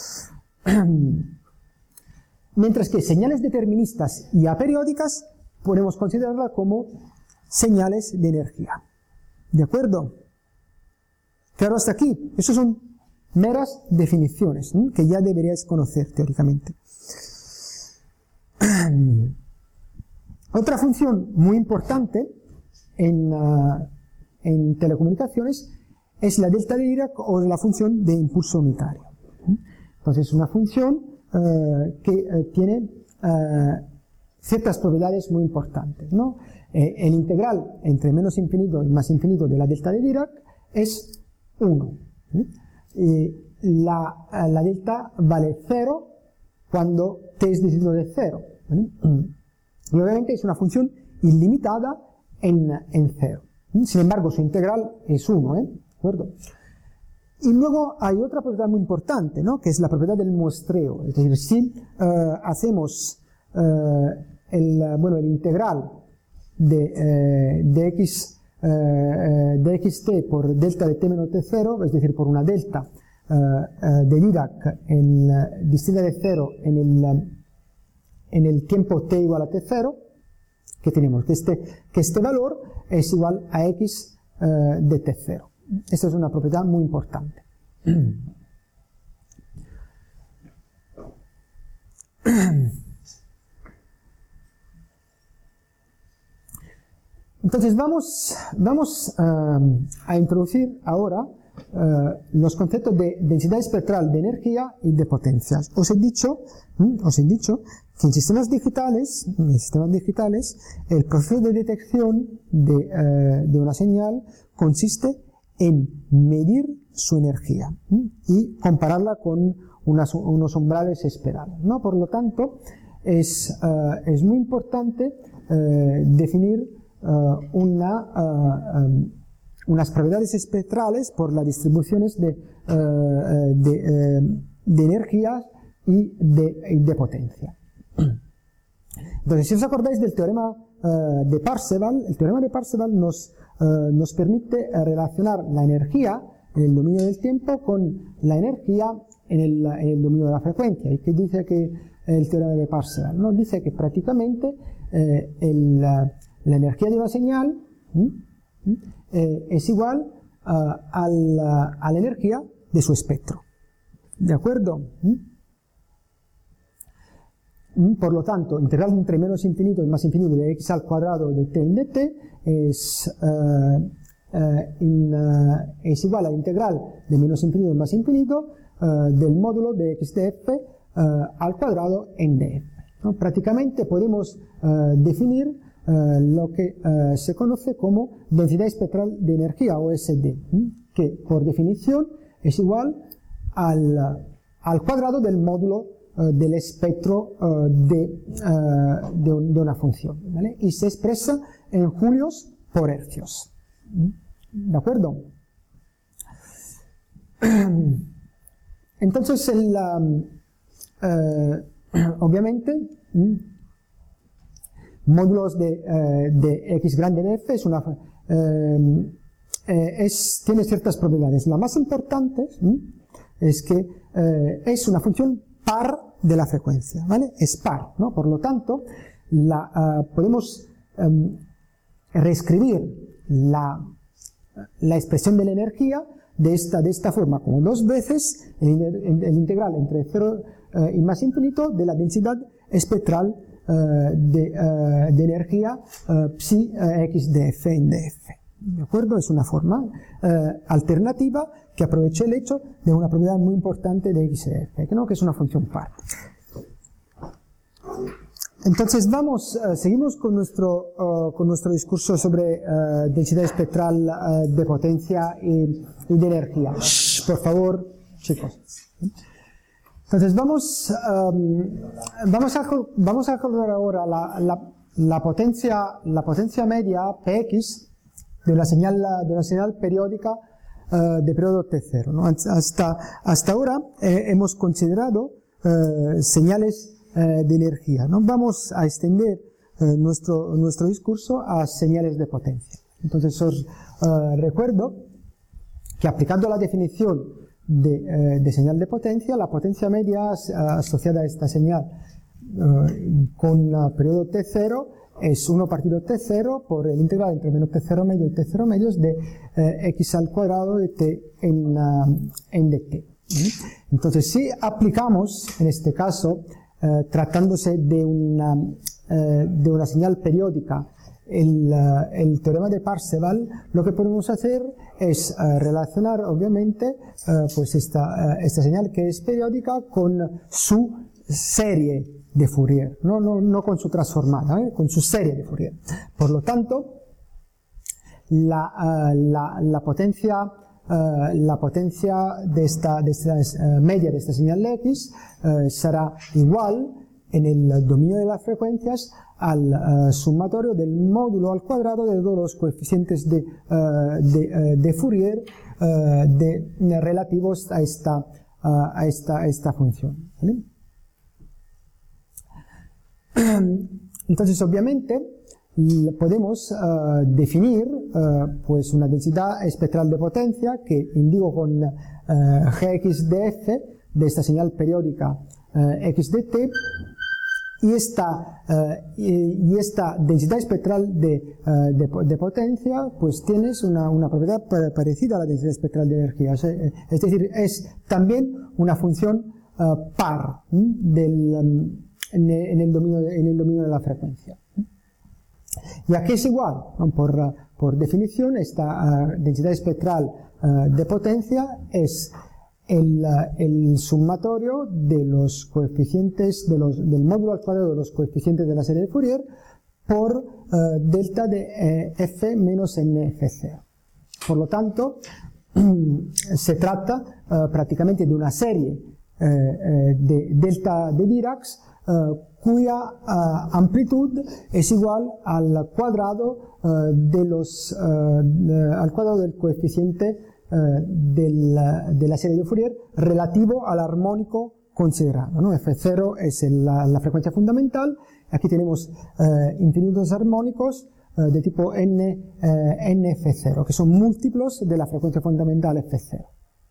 Mientras que señales deterministas y aperiódicas podemos considerarlas como señales de energía. ¿De acuerdo? Claro, hasta aquí. Esas son meras definiciones, ¿no? Que ya deberíais conocer teóricamente. Otra función muy importante en telecomunicaciones es la delta de Dirac o la función de impulso unitario. Entonces, una función que tiene ciertas propiedades muy importantes, ¿no? El integral entre menos infinito y más infinito de la delta de Dirac es 1. La delta vale 0 cuando t es distinto de 0. Y obviamente es una función ilimitada en 0. Sin embargo, su integral es 1, ¿de acuerdo? Y luego hay otra propiedad muy importante, ¿no? Que es la propiedad del muestreo. Es decir, si hacemos el integral de xt por delta de t menos t0, es decir, por una delta de Dirac distinta de 0 en el tiempo t igual a t0, que tenemos que este valor es igual a x de t0. Esta es una propiedad muy importante. Entonces vamos a introducir ahora los conceptos de densidad espectral de energía y de potencias. Os he dicho que en sistemas digitales el proceso de detección de una señal consiste en medir su energía y compararla con unos umbrales esperados, ¿no? Por lo tanto, es muy importante definir unas propiedades espectrales por las distribuciones de energías y de potencia. Entonces, si os acordáis del teorema de Parseval, el teorema de Parseval nos permite relacionar la energía en el dominio del tiempo con la energía en el dominio de la frecuencia. ¿Y qué dice que el teorema de Parseval? Nos dice que prácticamente la energía de una señal es igual a la energía de su espectro. ¿De acuerdo? Por lo tanto, integral entre menos infinito y más infinito de x al cuadrado de t en dt es igual a la integral de menos infinito y más infinito del módulo de x de f al cuadrado en df, ¿no? Prácticamente podemos definir lo que se conoce como densidad espectral de energía, o SD, que por definición es igual al cuadrado del módulo del espectro de una función, ¿vale? Y se expresa en julios por hercios. ¿De acuerdo? Entonces, obviamente, módulos de x grande de f tiene ciertas propiedades. La más importante es que es una función par de la frecuencia, ¿vale? Es par, ¿no? Por lo tanto, podemos reescribir la expresión de la energía de esta forma, como dos veces el integral entre 0 y más infinito de la densidad espectral de energía psi x de f en df. ¿De acuerdo? Es una forma alternativa que aprovecha el hecho de una propiedad muy importante de x de f, ¿no? Que es una función par. Entonces seguimos con nuestro discurso sobre densidad espectral de potencia y de energía. Shh, por favor, chicos. Entonces vamos a calcular ahora la potencia media Px de una señal periódica de periodo T0, ¿no? Hasta ahora hemos considerado señales de energía, ¿no? Vamos a extender nuestro discurso a señales de potencia. Entonces os recuerdo que aplicando la definición de señal de potencia, la potencia media asociada a esta señal con periodo T0 es 1 partido T0 por el integral entre menos T0 medio y T0 medios de x al cuadrado de t en dt. Entonces, si aplicamos, en este caso, tratándose de una señal periódica, el teorema de Parseval, lo que podemos hacer es relacionar, obviamente, pues esta señal que es periódica con su serie de Fourier, no con su transformada, con su serie de Fourier. Por lo tanto, la potencia de esta media de esta señal X será igual en el dominio de las frecuencias al sumatorio del módulo al cuadrado de todos los coeficientes de Fourier relativos a esta función, ¿vale? Entonces, obviamente, podemos definir pues una densidad espectral de potencia que indico con Gxdf de esta señal periódica x de t, y esta densidad espectral de potencia pues tienes una propiedad parecida a la densidad espectral de energía, es decir, es también una función par en el dominio de la frecuencia. ¿Y a qué es igual? Por definición, esta densidad espectral de potencia es el sumatorio de los coeficientes del módulo al cuadrado de los coeficientes de la serie de Fourier por delta de f menos nf0. Por lo tanto, se trata prácticamente de una serie de delta de Dirac cuya amplitud es igual al cuadrado del coeficiente de la serie de Fourier relativo al armónico considerado, ¿no? F0 es la frecuencia fundamental. Aquí tenemos infinitos armónicos de tipo nf0, que son múltiplos de la frecuencia fundamental F0.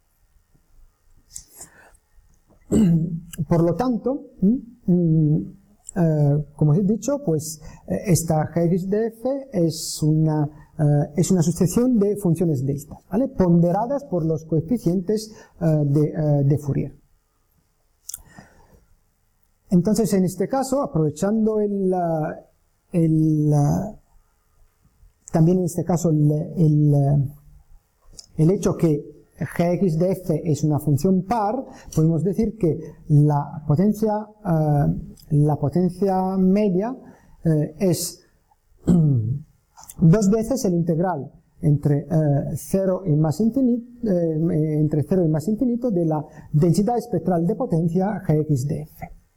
Por lo tanto, como os he dicho, pues esta Gxdf es una sucesión de funciones delta, ¿vale? Ponderadas por los coeficientes de Fourier. Entonces, en este caso, aprovechando también en este caso el hecho que Gxdf es una función par, podemos decir que la potencia media es dos veces el integral entre 0 y más infinito de la densidad espectral de potencia Gxdf.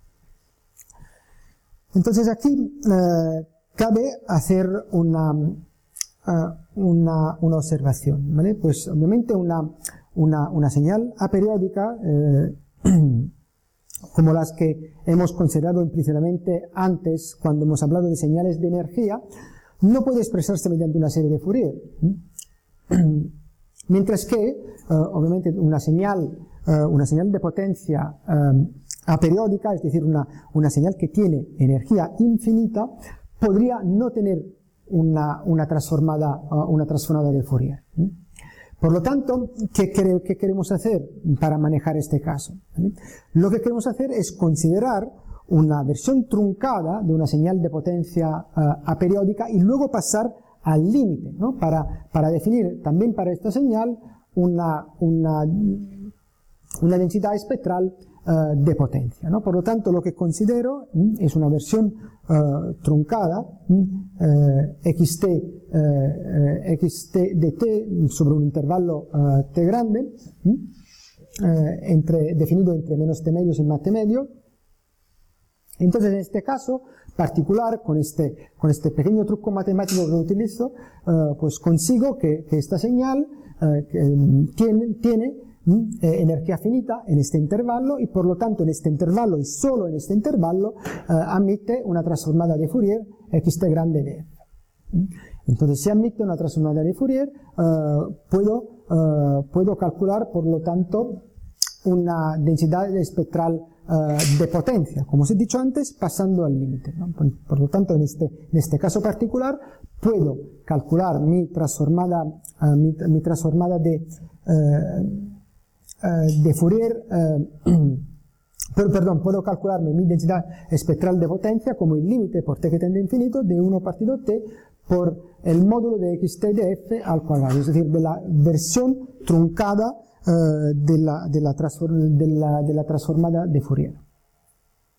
Entonces aquí cabe hacer una observación, ¿vale? Pues obviamente una señal aperiódica como las que hemos considerado implícitamente antes cuando hemos hablado de señales de energía, no puede expresarse mediante una serie de Fourier. Mientras que, obviamente, una señal de potencia aperiódica, es decir, una señal que tiene energía infinita, podría no tener una transformada de Fourier. Por lo tanto, ¿qué queremos hacer para manejar este caso? ¿Vale? Lo que queremos hacer es considerar una versión truncada de una señal de potencia aperiódica y luego pasar al límite, ¿no? Para definir también para esta señal una densidad espectral de potencia, ¿no? Por lo tanto, lo que considero es una versión truncada xt de t sobre un intervalo t grande, definido entre menos t medios y más t medio. Entonces, en este caso particular, con este pequeño truco matemático que utilizo, pues consigo que esta señal tiene energía finita en este intervalo y por lo tanto en este intervalo y solo en este intervalo admite una transformada de Fourier xt grande de f. Entonces, si admite una transformada de Fourier, puedo calcular por lo tanto una densidad espectral de potencia, como os he dicho antes, pasando al límite, ¿no? Por lo tanto, en este caso particular puedo calcular mi transformada de Fourier, puedo calcularme mi densidad espectral de potencia como el límite por t que tende a infinito de 1 partido t por el módulo de xt de f al cuadrado, es decir, de la versión truncada de la transformada de Fourier.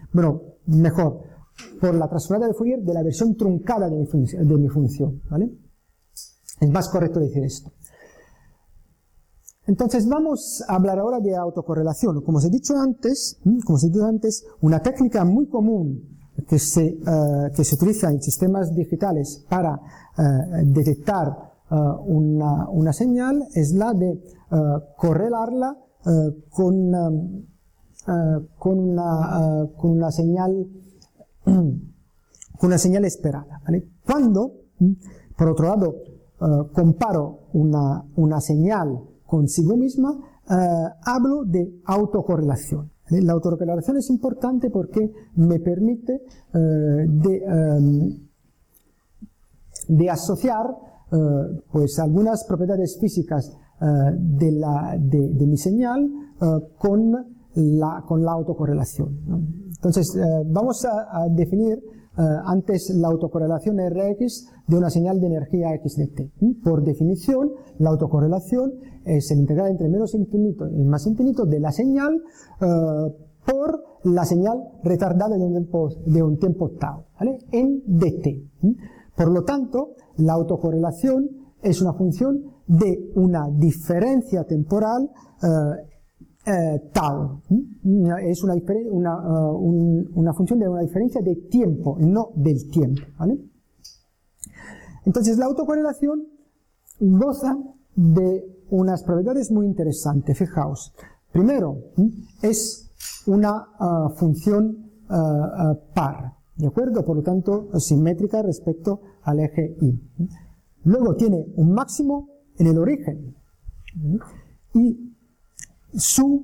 Bueno, mejor, por la transformada de Fourier de la versión truncada de mi función, ¿vale? Es más correcto decir esto. Entonces vamos a hablar ahora de autocorrelación. Como os he dicho antes, una técnica muy común que se utiliza en sistemas digitales para detectar una señal es la de correlarla con una señal esperada, ¿vale? Cuando, por otro lado, comparo una señal consigo misma, hablo de autocorrelación. La autocorrelación es importante porque me permite de asociar pues algunas propiedades físicas de mi señal con la autocorrelación, ¿no? Entonces, vamos a definir antes la autocorrelación Rx de una señal de energía x de t. Por definición, la autocorrelación es el integral entre menos infinito y más infinito de la señal por la señal retardada de un tiempo tau, ¿vale? En dt. Por lo tanto, la autocorrelación es una función de una diferencia temporal tau. Es una función de una diferencia de tiempo, no del tiempo, ¿vale? Entonces la autocorrelación goza de unas propiedades muy interesantes. Fijaos, primero, es una función par, ¿de acuerdo? Por lo tanto, simétrica respecto al eje Y. Luego tiene un máximo en el origen y su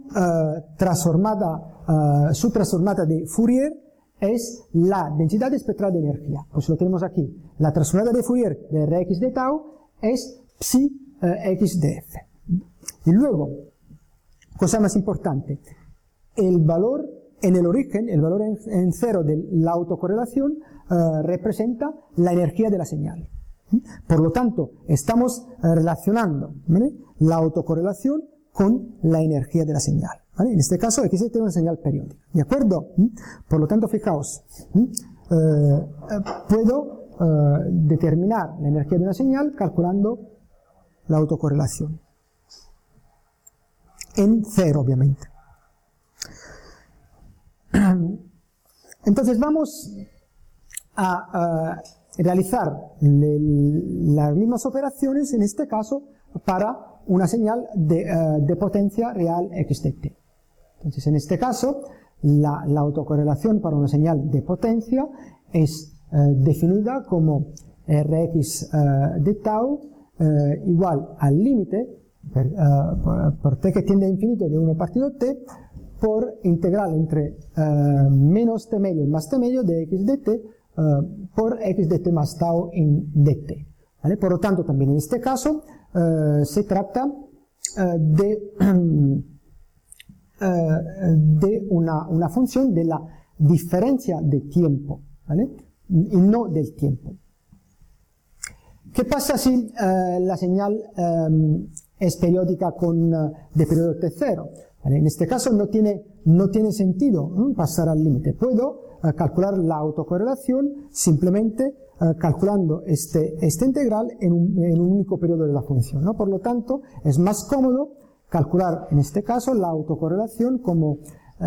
transformada de Fourier es la densidad espectral de energía. Pues lo tenemos aquí. La transformada de Fourier de Rx de tau es psi x de f. Y luego, cosa más importante, el valor en el origen, el valor en cero de la autocorrelación representa la energía de la señal. Por lo tanto, estamos relacionando, ¿vale?, la autocorrelación con la energía de la señal, ¿vale? En este caso, aquí se tiene una señal periódica, ¿de acuerdo? Por lo tanto, fijaos, puedo determinar la energía de una señal calculando la autocorrelación. En cero, obviamente. Entonces vamos a realizar las mismas operaciones, en este caso, para una señal de potencia real x de t. Entonces, en este caso, la autocorrelación para una señal de potencia es definida como Rx de tau igual al límite por t que tiende a infinito de 1 partido t por integral entre menos t medio y más t medio de x de t por x de t más tau en dt. ¿Vale? Por lo tanto, también en este caso se trata de una función de la diferencia de tiempo, ¿vale?, y no del tiempo. ¿Qué pasa si la señal es periódica de periodo t0? ¿Vale? En este caso no tiene sentido pasar al límite. Puedo calcular la autocorrelación simplemente calculando este integral en un único periodo de la función, ¿no? Por lo tanto, es más cómodo calcular en este caso la autocorrelación como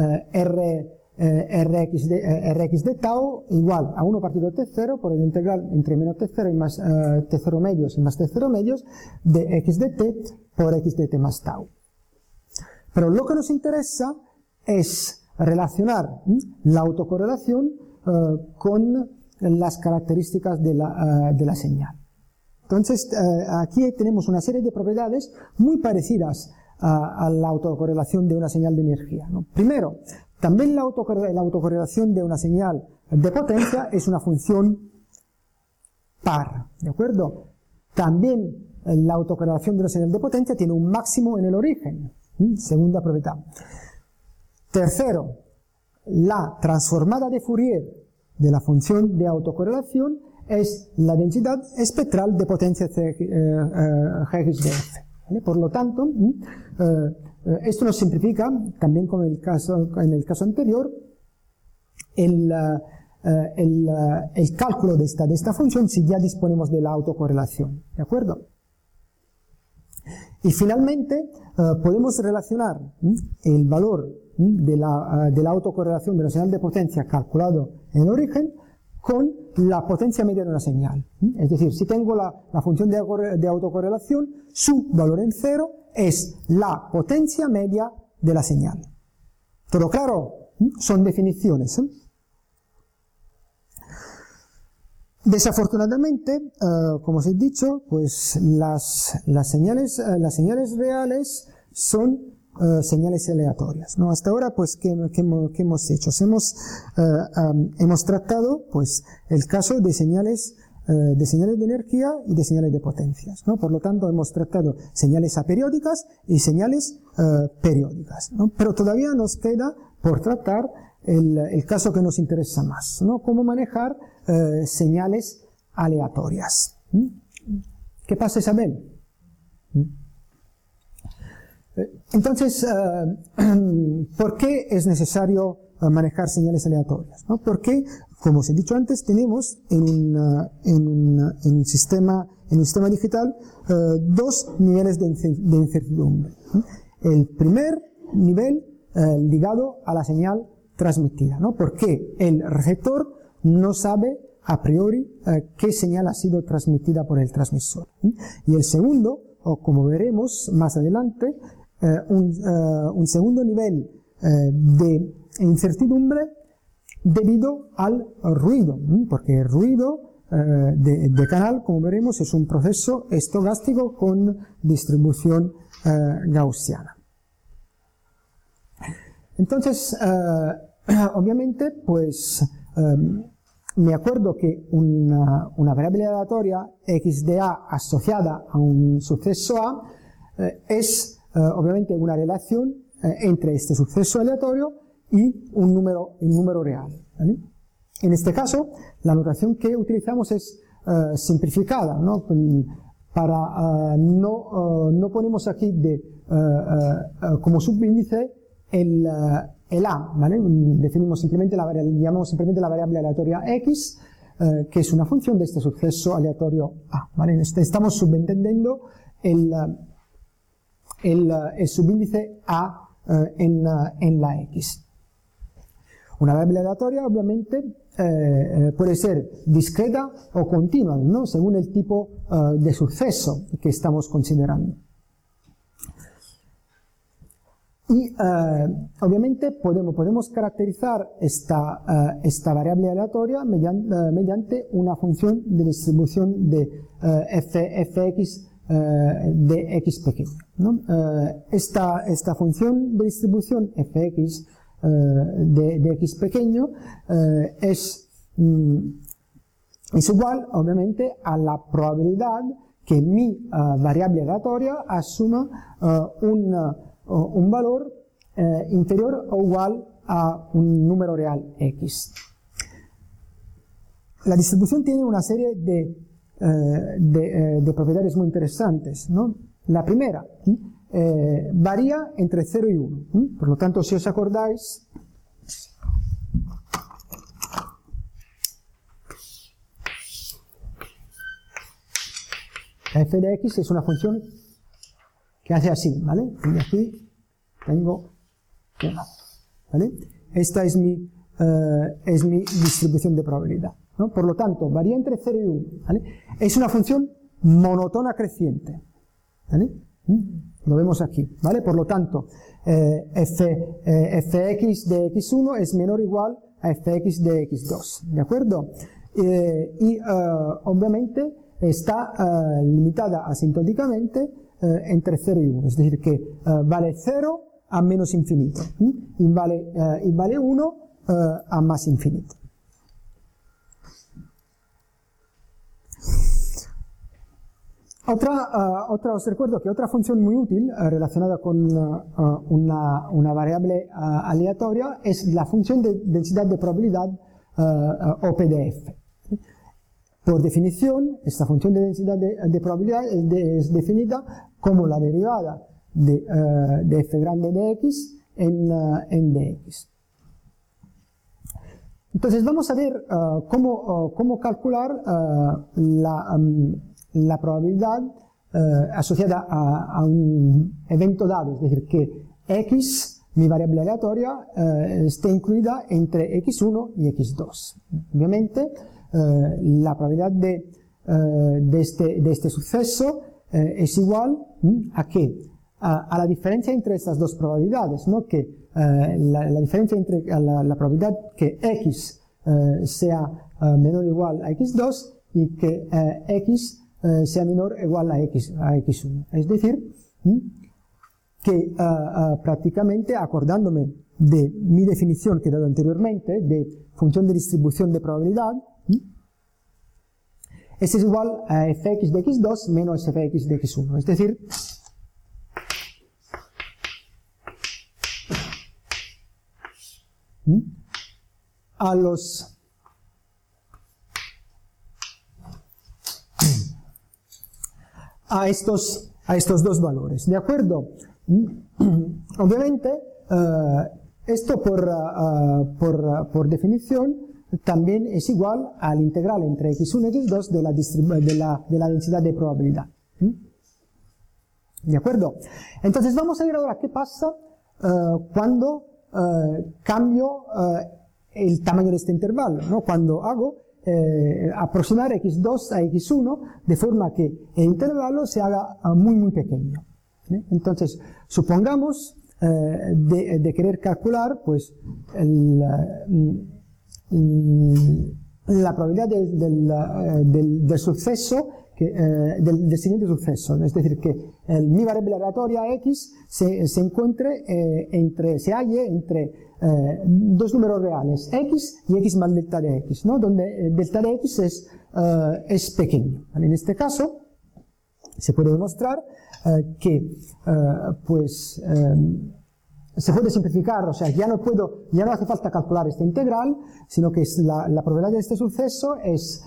Rx de tau igual a 1 partido t0 por el integral entre menos t0 y más t0 medios y más t0 medios de x de t por x de t más tau. Pero lo que nos interesa es relacionar la autocorrelación con las características de la señal. Entonces, aquí tenemos una serie de propiedades muy parecidas a la autocorrelación de una señal de energía, ¿no? Primero, también la autocorrelación de una señal de potencia es una función par, ¿de acuerdo? También la autocorrelación de una señal de potencia tiene un máximo en el origen, segunda propiedad. Tercero, la transformada de Fourier de la función de autocorrelación es la densidad espectral de potencia Gx de f. ¿Vale? Por lo tanto, esto nos simplifica, también como en el caso anterior, el cálculo de esta función si ya disponemos de la autocorrelación, ¿de acuerdo? Y finalmente podemos relacionar el valor de la autocorrelación de la señal de potencia calculado en el origen con la potencia media de una señal. Es decir, si tengo la función de autocorrelación, su valor en cero es la potencia media de la señal. ¿Todo claro? Son definiciones. Desafortunadamente, como os he dicho, pues las señales reales son señales aleatorias, ¿no? Hasta ahora, pues, ¿qué hemos hecho? Hemos tratado, pues, el caso de señales de energía y de señales de potencias, ¿no? Por lo tanto, hemos tratado señales aperiódicas y señales periódicas, ¿no? Pero todavía nos queda por tratar el caso que nos interesa más, ¿no? Cómo manejar señales aleatorias. ¿Qué pasa, Isabel? Entonces, ¿por qué es necesario manejar señales aleatorias? ¿No? Porque, como os he dicho antes, tenemos en un sistema digital dos niveles de incertidumbre. El primer nivel ligado a la señal transmitida, ¿no? Porque el receptor no sabe a priori qué señal ha sido transmitida por el transmisor. Y el segundo, o como veremos más adelante, un segundo nivel de incertidumbre debido al ruido, porque el ruido de canal, como veremos, es un proceso estocástico con distribución gaussiana. Entonces, obviamente, pues me acuerdo que una variable aleatoria x de a asociada a un suceso a es obviamente una relación entre este suceso aleatorio y un número real, ¿vale? En este caso, la notación que utilizamos es simplificada, ¿no? No ponemos aquí como subíndice el a, ¿vale? Definimos simplemente llamamos simplemente la variable aleatoria x, que es una función de este suceso aleatorio a, ¿vale? Estamos subentendiendo el subíndice a en la x. Una variable aleatoria, obviamente, puede ser discreta o continua, ¿no? Según el tipo de suceso que estamos considerando. Y obviamente podemos caracterizar esta variable aleatoria mediante una función de distribución de fx de x pequeño, ¿no? Esta función de distribución fx de x pequeño es igual, obviamente, a la probabilidad que mi variable aleatoria asuma un valor inferior o igual a un número real x. La distribución tiene una serie de propiedades muy interesantes, ¿no? La primera, varía entre 0 y 1. Por lo tanto, si os acordáis, f de x es una función que hace así, ¿vale? Y aquí tengo una, ¿vale? Esta es mi distribución de probabilidad, ¿no? Por lo tanto, varía entre 0 y 1, ¿vale? Es una función monotona creciente, ¿vale? Lo vemos aquí, ¿vale? Por lo tanto, fx de x1 es menor o igual a fx de x2, ¿de acuerdo? Obviamente está limitada asintóticamente entre 0 y 1, es decir, que vale 0 a menos infinito y vale 1 a más infinito. Os recuerdo que otra función muy útil relacionada con una variable aleatoria es la función de densidad de probabilidad OPDF. Por definición, esta función de densidad de probabilidad es definida como la derivada de f grande de x en dx. Entonces vamos a ver cómo calcular la probabilidad asociada a un evento dado, es decir, que x, mi variable aleatoria, esté incluida entre x1 y x2. Obviamente, la probabilidad de este suceso es igual a ¿qué? A la diferencia entre estas dos probabilidades, ¿no? Que la diferencia entre la probabilidad que x sea menor o igual a x2 y que x sea menor o igual a x1. Es decir, que prácticamente acordándome de mi definición que he dado anteriormente de función de distribución de probabilidad, S es igual a fx de x2 menos fx de x1. Es decir, a estos dos valores, ¿de acuerdo? Obviamente, esto por definición también es igual al integral entre x1 y x2 de la densidad de probabilidad. ¿De acuerdo? Entonces vamos a ver ahora qué pasa cuando cambio el tamaño de este intervalo, ¿no? Cuando hago aproximar x2 a x1 de forma que el intervalo se haga muy pequeño. Entonces, supongamos de querer calcular pues la probabilidad del suceso, del siguiente suceso, es decir, que mi variable aleatoria x se encuentre se halle entre dos números reales, x y x más delta de x, ¿no? Donde delta de x es pequeño. ¿Vale? En este caso, se puede demostrar que se puede simplificar, o sea, ya no hace falta calcular esta integral, sino que la probabilidad de este suceso es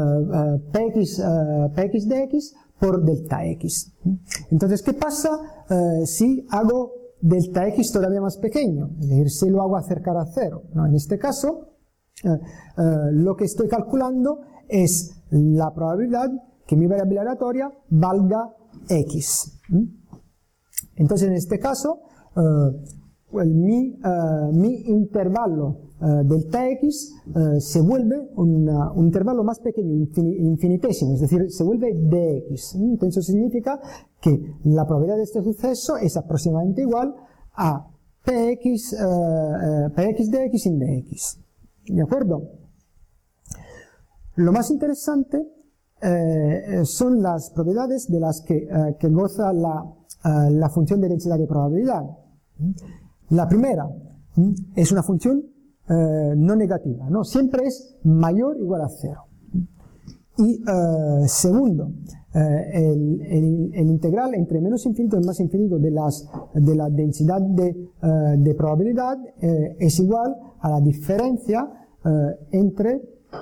px de x por delta x. Entonces, ¿qué pasa si hago delta x todavía más pequeño? Es decir, si lo hago acercar a 0, ¿no? En este caso, lo que estoy calculando es la probabilidad que mi variable aleatoria valga x. Entonces, en este caso, mi intervalo delta x se vuelve un intervalo más pequeño, infinitésimo, es decir, se vuelve dx. Entonces, eso significa que la probabilidad de este suceso es aproximadamente igual a px de x sin dx. ¿De acuerdo? Lo más interesante son las propiedades de las que goza la función de densidad de probabilidad. La primera es una función no negativa, ¿no? Siempre es mayor o igual a 0. Y segundo, el integral entre menos infinito y más infinito de la densidad de probabilidad es igual a la diferencia entre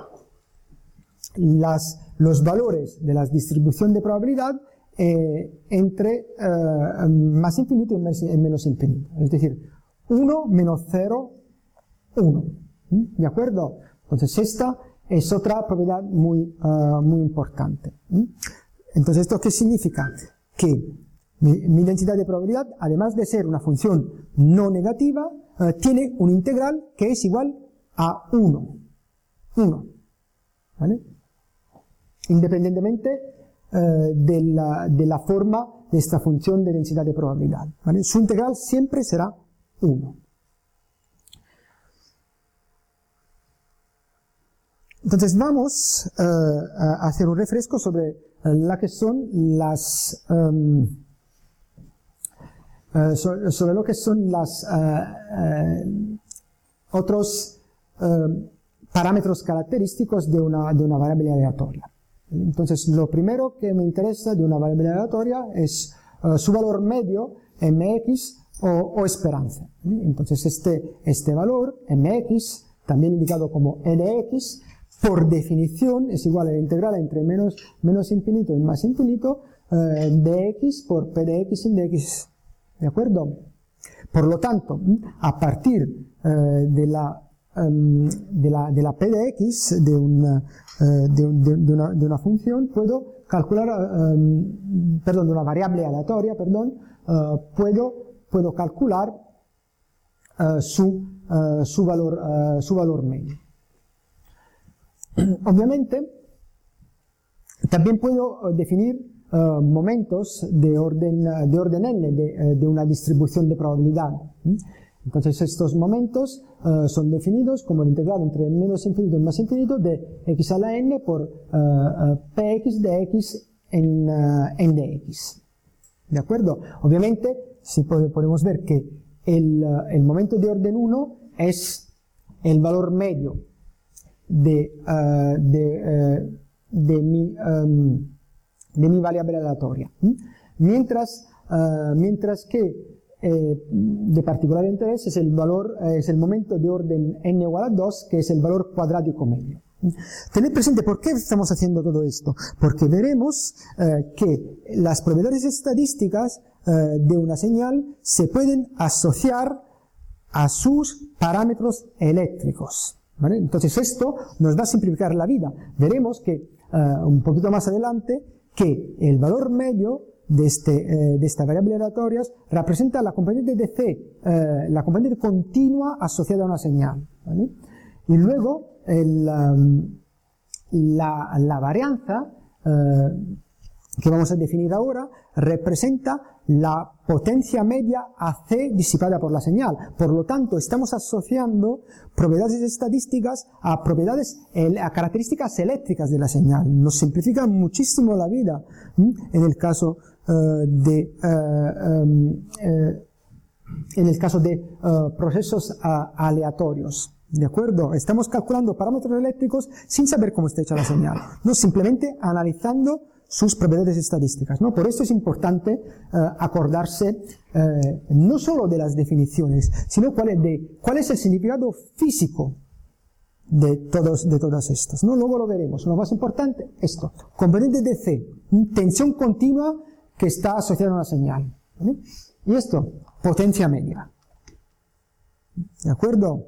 los valores de la distribución de probabilidad entre más infinito y menos infinito. Es decir, 1 menos 0, 1. ¿De acuerdo? Entonces esta es otra propiedad muy importante. Entonces, ¿esto qué significa? Que mi densidad de probabilidad, además de ser una función no negativa, tiene un integral que es igual a 1. 1. ¿Vale? Independientemente de la forma de esta función de densidad de probabilidad. ¿Vale? Su integral siempre será 1. Entonces vamos a hacer un refresco sobre lo que son otros parámetros característicos de una variable aleatoria. Entonces, lo primero que me interesa de una variable aleatoria es su valor medio, mx, o esperanza. Entonces, este valor, mx, también indicado como e de x, por definición es igual a la integral entre menos infinito y más infinito de x por p de x sin dx. ¿De acuerdo? Por lo tanto, a partir de la de la p de x de una función, puedo calcular, de una variable aleatoria, puedo calcular su valor medio. Obviamente, también puedo definir momentos de orden n de una distribución de probabilidad. Entonces estos momentos son definidos como el integral entre menos infinito y más infinito de x a la n por px de x en dx. ¿De acuerdo? Obviamente, si podemos ver que el momento de orden 1 es el valor medio de mi variable aleatoria. Mientras que de particular interés es el momento de orden n igual a 2, que es el valor cuadrático medio. Tened presente por qué estamos haciendo todo esto, porque veremos que las propiedades estadísticas de una señal se pueden asociar a sus parámetros eléctricos, ¿vale? Entonces esto nos va a simplificar la vida. Veremos que un poquito más adelante que el valor medio de esta variable aleatoria representa la componente de C, la componente continua asociada a una señal, ¿vale? Y luego la varianza que vamos a definir ahora representa la potencia media AC disipada por la señal. Por lo tanto, estamos asociando propiedades estadísticas a características eléctricas de la señal. Nos simplifica muchísimo la vida en el caso de procesos aleatorios. ¿De acuerdo? Estamos calculando parámetros eléctricos sin saber cómo está hecha la señal, no simplemente analizando sus propiedades estadísticas, ¿no? Por eso es importante acordarse no solo de las definiciones, sino cuál es el significado físico de todas estas, ¿no? Luego lo veremos. Lo más importante, esto, componente de C, tensión continua que está asociada a una señal, ¿vale? Y esto, potencia media. ¿De acuerdo?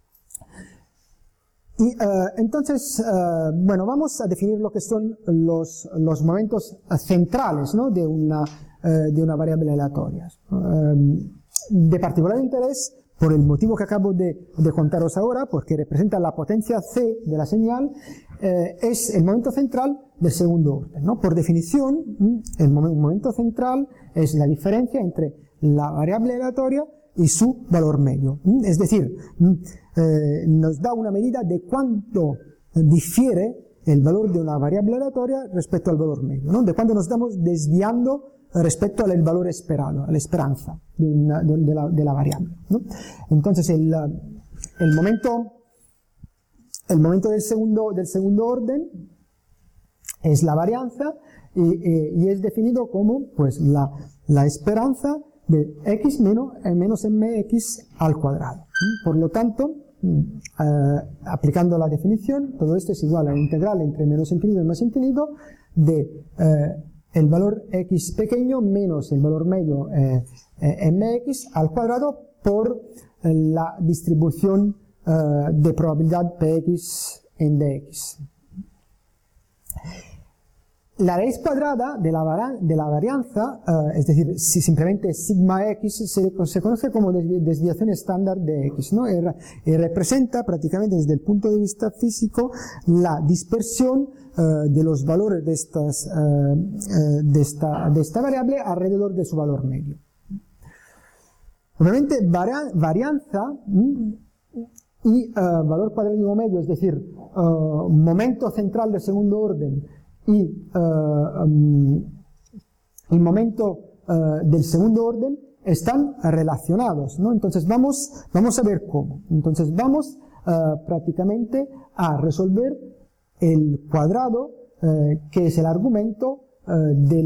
Y entonces, bueno, vamos a definir lo que son los momentos centrales, ¿no? de una variable aleatoria. De particular interés, por el motivo que acabo de contaros ahora, porque representa la potencia C de la señal, es el momento central del segundo orden, ¿no? Por definición, el momento central es la diferencia entre la variable aleatoria y su valor medio. Es decir, nos da una medida de cuánto difiere el valor de una variable aleatoria respecto al valor medio, ¿no? De cuánto nos estamos desviando respecto al valor esperado, a la esperanza de la variable, ¿no? Entonces el momento del segundo orden es la varianza y es definido como pues la esperanza de x menos mx al cuadrado. Por lo tanto, aplicando la definición, todo esto es igual a la integral entre menos infinito y más infinito de el valor x pequeño menos el valor medio mx al cuadrado por la distribución de probabilidad px en dx. La raíz cuadrada de la varianza, es decir, si simplemente sigma x, se conoce como desviación estándar de x, ¿no? Y representa prácticamente desde el punto de vista físico la dispersión de los valores de esta variable alrededor de su valor medio. Obviamente, varianza y valor cuadrático medio, es decir, momento central del segundo orden, y el momento del segundo orden están relacionados, ¿no? Entonces vamos a ver cómo. Entonces vamos prácticamente a resolver el cuadrado que es el argumento de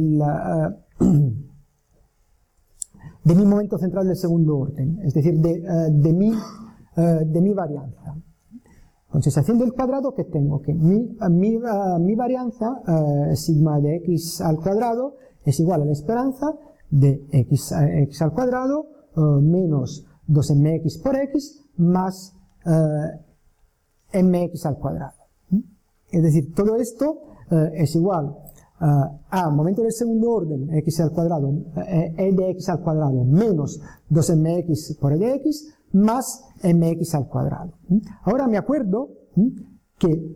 mi momento central del segundo orden, es decir, de mi varianza. Entonces, haciendo el cuadrado, ¿qué tengo? Que mi varianza, sigma de x al cuadrado, es igual a la esperanza de x al cuadrado menos 2mx por x más mx al cuadrado. Es decir, todo esto es igual a momento del segundo orden, x al cuadrado, e de x al cuadrado, menos 2mx por e de x, más mx al cuadrado. Ahora me acuerdo que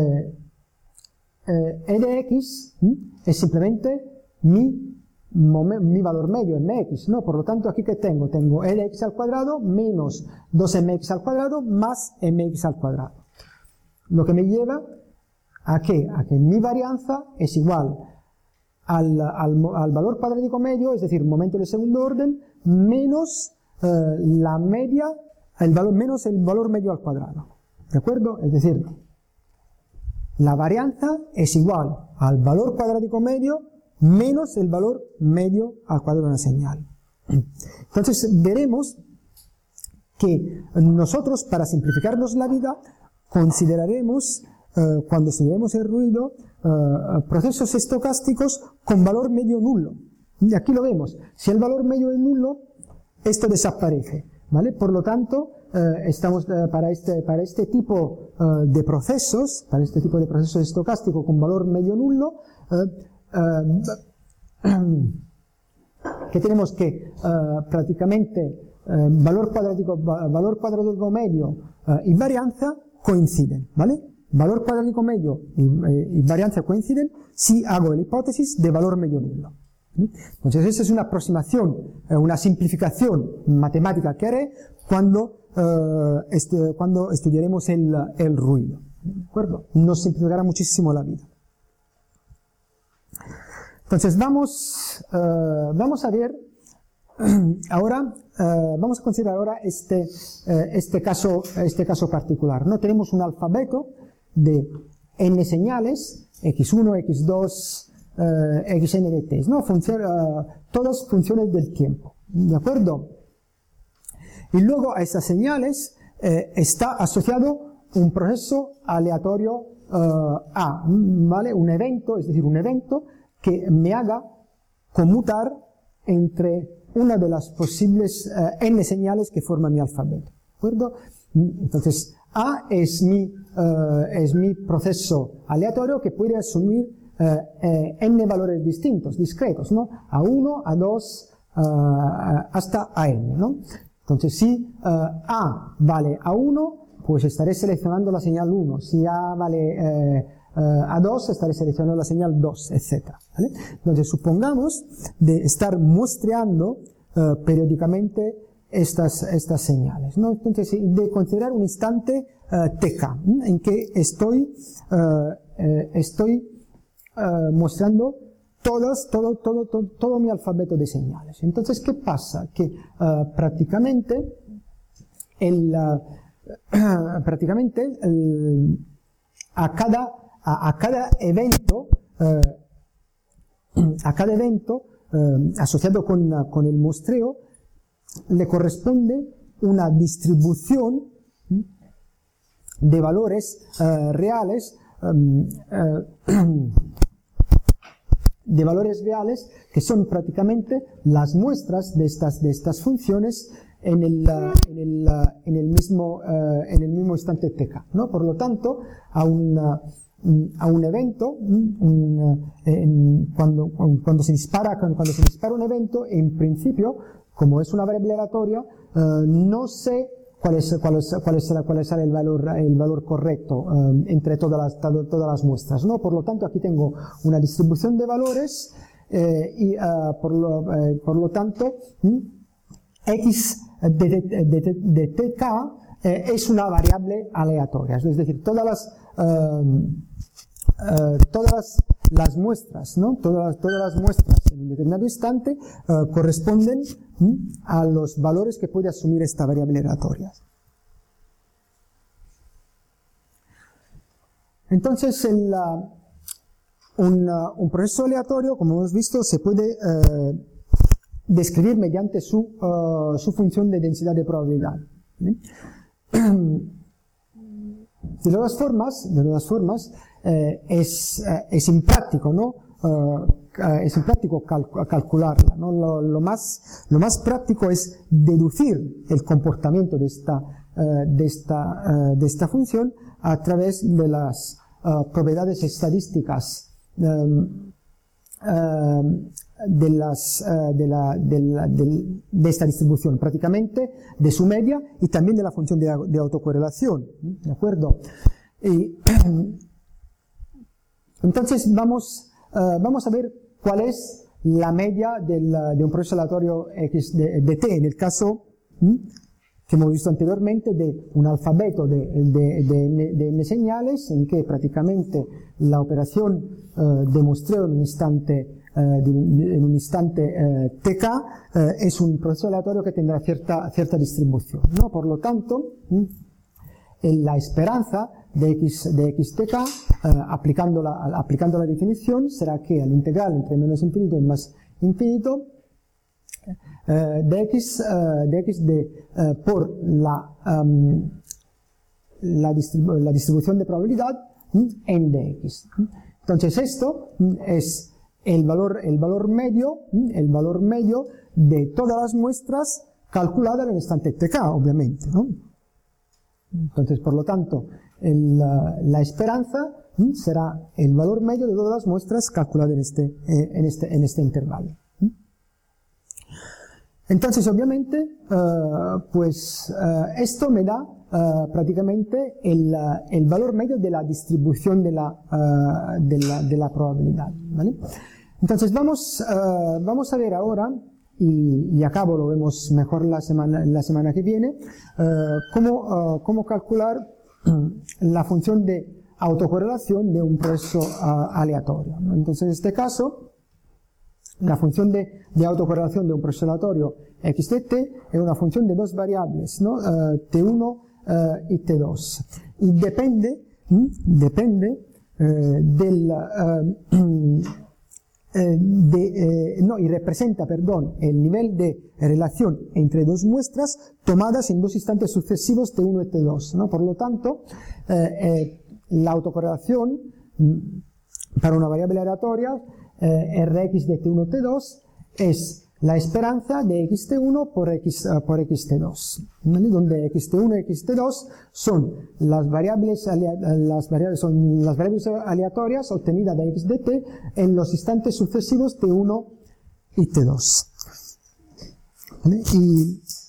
e de x es simplemente mi valor medio, mx, ¿no? Por lo tanto, aquí que tengo e de x al cuadrado menos 2mx al cuadrado más mx al cuadrado. Lo que me lleva ¿a qué? A que mi varianza es igual al valor cuadrático medio, es decir, momento de segundo orden, menos la media, menos el valor medio al cuadrado. ¿De acuerdo? Es decir, la varianza es igual al valor cuadrático medio menos el valor medio al cuadrado de una señal. Entonces veremos que nosotros, para simplificarnos la vida, consideraremos, cuando estudiaremos el ruido, procesos estocásticos con valor medio nulo. Y aquí lo vemos. Si el valor medio es nulo, esto desaparece, ¿vale? Por lo tanto, estamos para este tipo de procesos, estocásticos con valor medio nulo, que tenemos que prácticamente valor cuadrático medio y varianza coinciden, ¿vale? Valor cuadrático medio y varianza coinciden si hago la hipótesis de valor medio nulo. Entonces esa es una aproximación, una simplificación matemática que haré cuando estudiaremos el ruido. ¿De acuerdo? Nos simplificará muchísimo la vida. Entonces vamos a ver ahora, vamos a considerar ahora este caso particular, ¿no? Tenemos un alfabeto de n señales, x1, x2, xn de t, ¿no? Todas funciones del tiempo, ¿de acuerdo? Y luego a esas señales está asociado un proceso aleatorio A, ¿vale? Un evento, es decir, un evento que me haga conmutar entre una de las posibles n señales que forman mi alfabeto, ¿de acuerdo? Entonces, A es mi proceso aleatorio que puede asumir n valores discretos, ¿no? A1, A2, hasta a n, ¿no? Entonces, si A vale A1, pues estaré seleccionando la señal 1. Si A vale A2, estaré seleccionando la señal 2, etc. ¿Vale? Entonces, supongamos de estar muestreando periódicamente estas señales, ¿no? Entonces, de considerar un instante TK, en que estoy mostrando todo mi alfabeto de señales. Entonces, ¿qué pasa? Que prácticamente a cada evento asociado con el muestreo le corresponde una distribución de valores reales que son prácticamente las muestras de estas funciones en el mismo instante TK, ¿no? Por lo tanto, a un evento, cuando se dispara un evento, en principio, como es una variable aleatoria, no sé cuál será el valor correcto entre todas las muestras, ¿no? Por lo tanto, aquí tengo una distribución de valores y por lo tanto x de tk es una variable aleatoria, es decir, todas las muestras, ¿no? Todas las muestras en un determinado instante corresponden a los valores que puede asumir esta variable aleatoria. Entonces, un proceso aleatorio, como hemos visto, se puede describir mediante su función de densidad de probabilidad. De todas formas, es impráctico, ¿no? Es impráctico calcularla, ¿no? Lo más práctico es deducir el comportamiento de esta de esta función a través de las propiedades estadísticas de esta distribución, prácticamente de su media y también de la función de autocorrelación, ¿de acuerdo? Y entonces vamos a ver cuál es la media de un proceso aleatorio x de t, en el caso que hemos visto anteriormente de un alfabeto de n señales, en que prácticamente la operación de muestreo en un instante tk es un proceso aleatorio que tendrá cierta distribución, ¿no? Por lo tanto, la esperanza de xtk, aplicando la definición, será que al integral entre menos infinito y más infinito, por la distribución de probabilidad en dx. Entonces esto es el valor medio de todas las muestras calculadas en el instante tk, obviamente, ¿no? Entonces, por lo tanto, la esperanza será el valor medio de todas las muestras calculadas en este intervalo. Entonces, obviamente, esto me da prácticamente el valor medio de la distribución de la probabilidad, ¿vale? Entonces, vamos a ver ahora, y acabo lo vemos mejor la semana que viene, cómo calcular la función de autocorrelación de un proceso aleatorio, ¿no? Entonces, en este caso, la función de autocorrelación de un proceso aleatorio x de t es una función de dos variables, ¿no? t1 y t2, y depende y representa, el nivel de relación entre dos muestras tomadas en dos instantes sucesivos t1 y t2, ¿no? Por lo tanto, la autocorrelación para una variable aleatoria Rx de t1 t2 es la esperanza de xt1 por xt2, ¿vale? Donde xt1 y xt2 son las variables aleatorias obtenidas de x de t en los instantes sucesivos t1 y t2, ¿vale? Y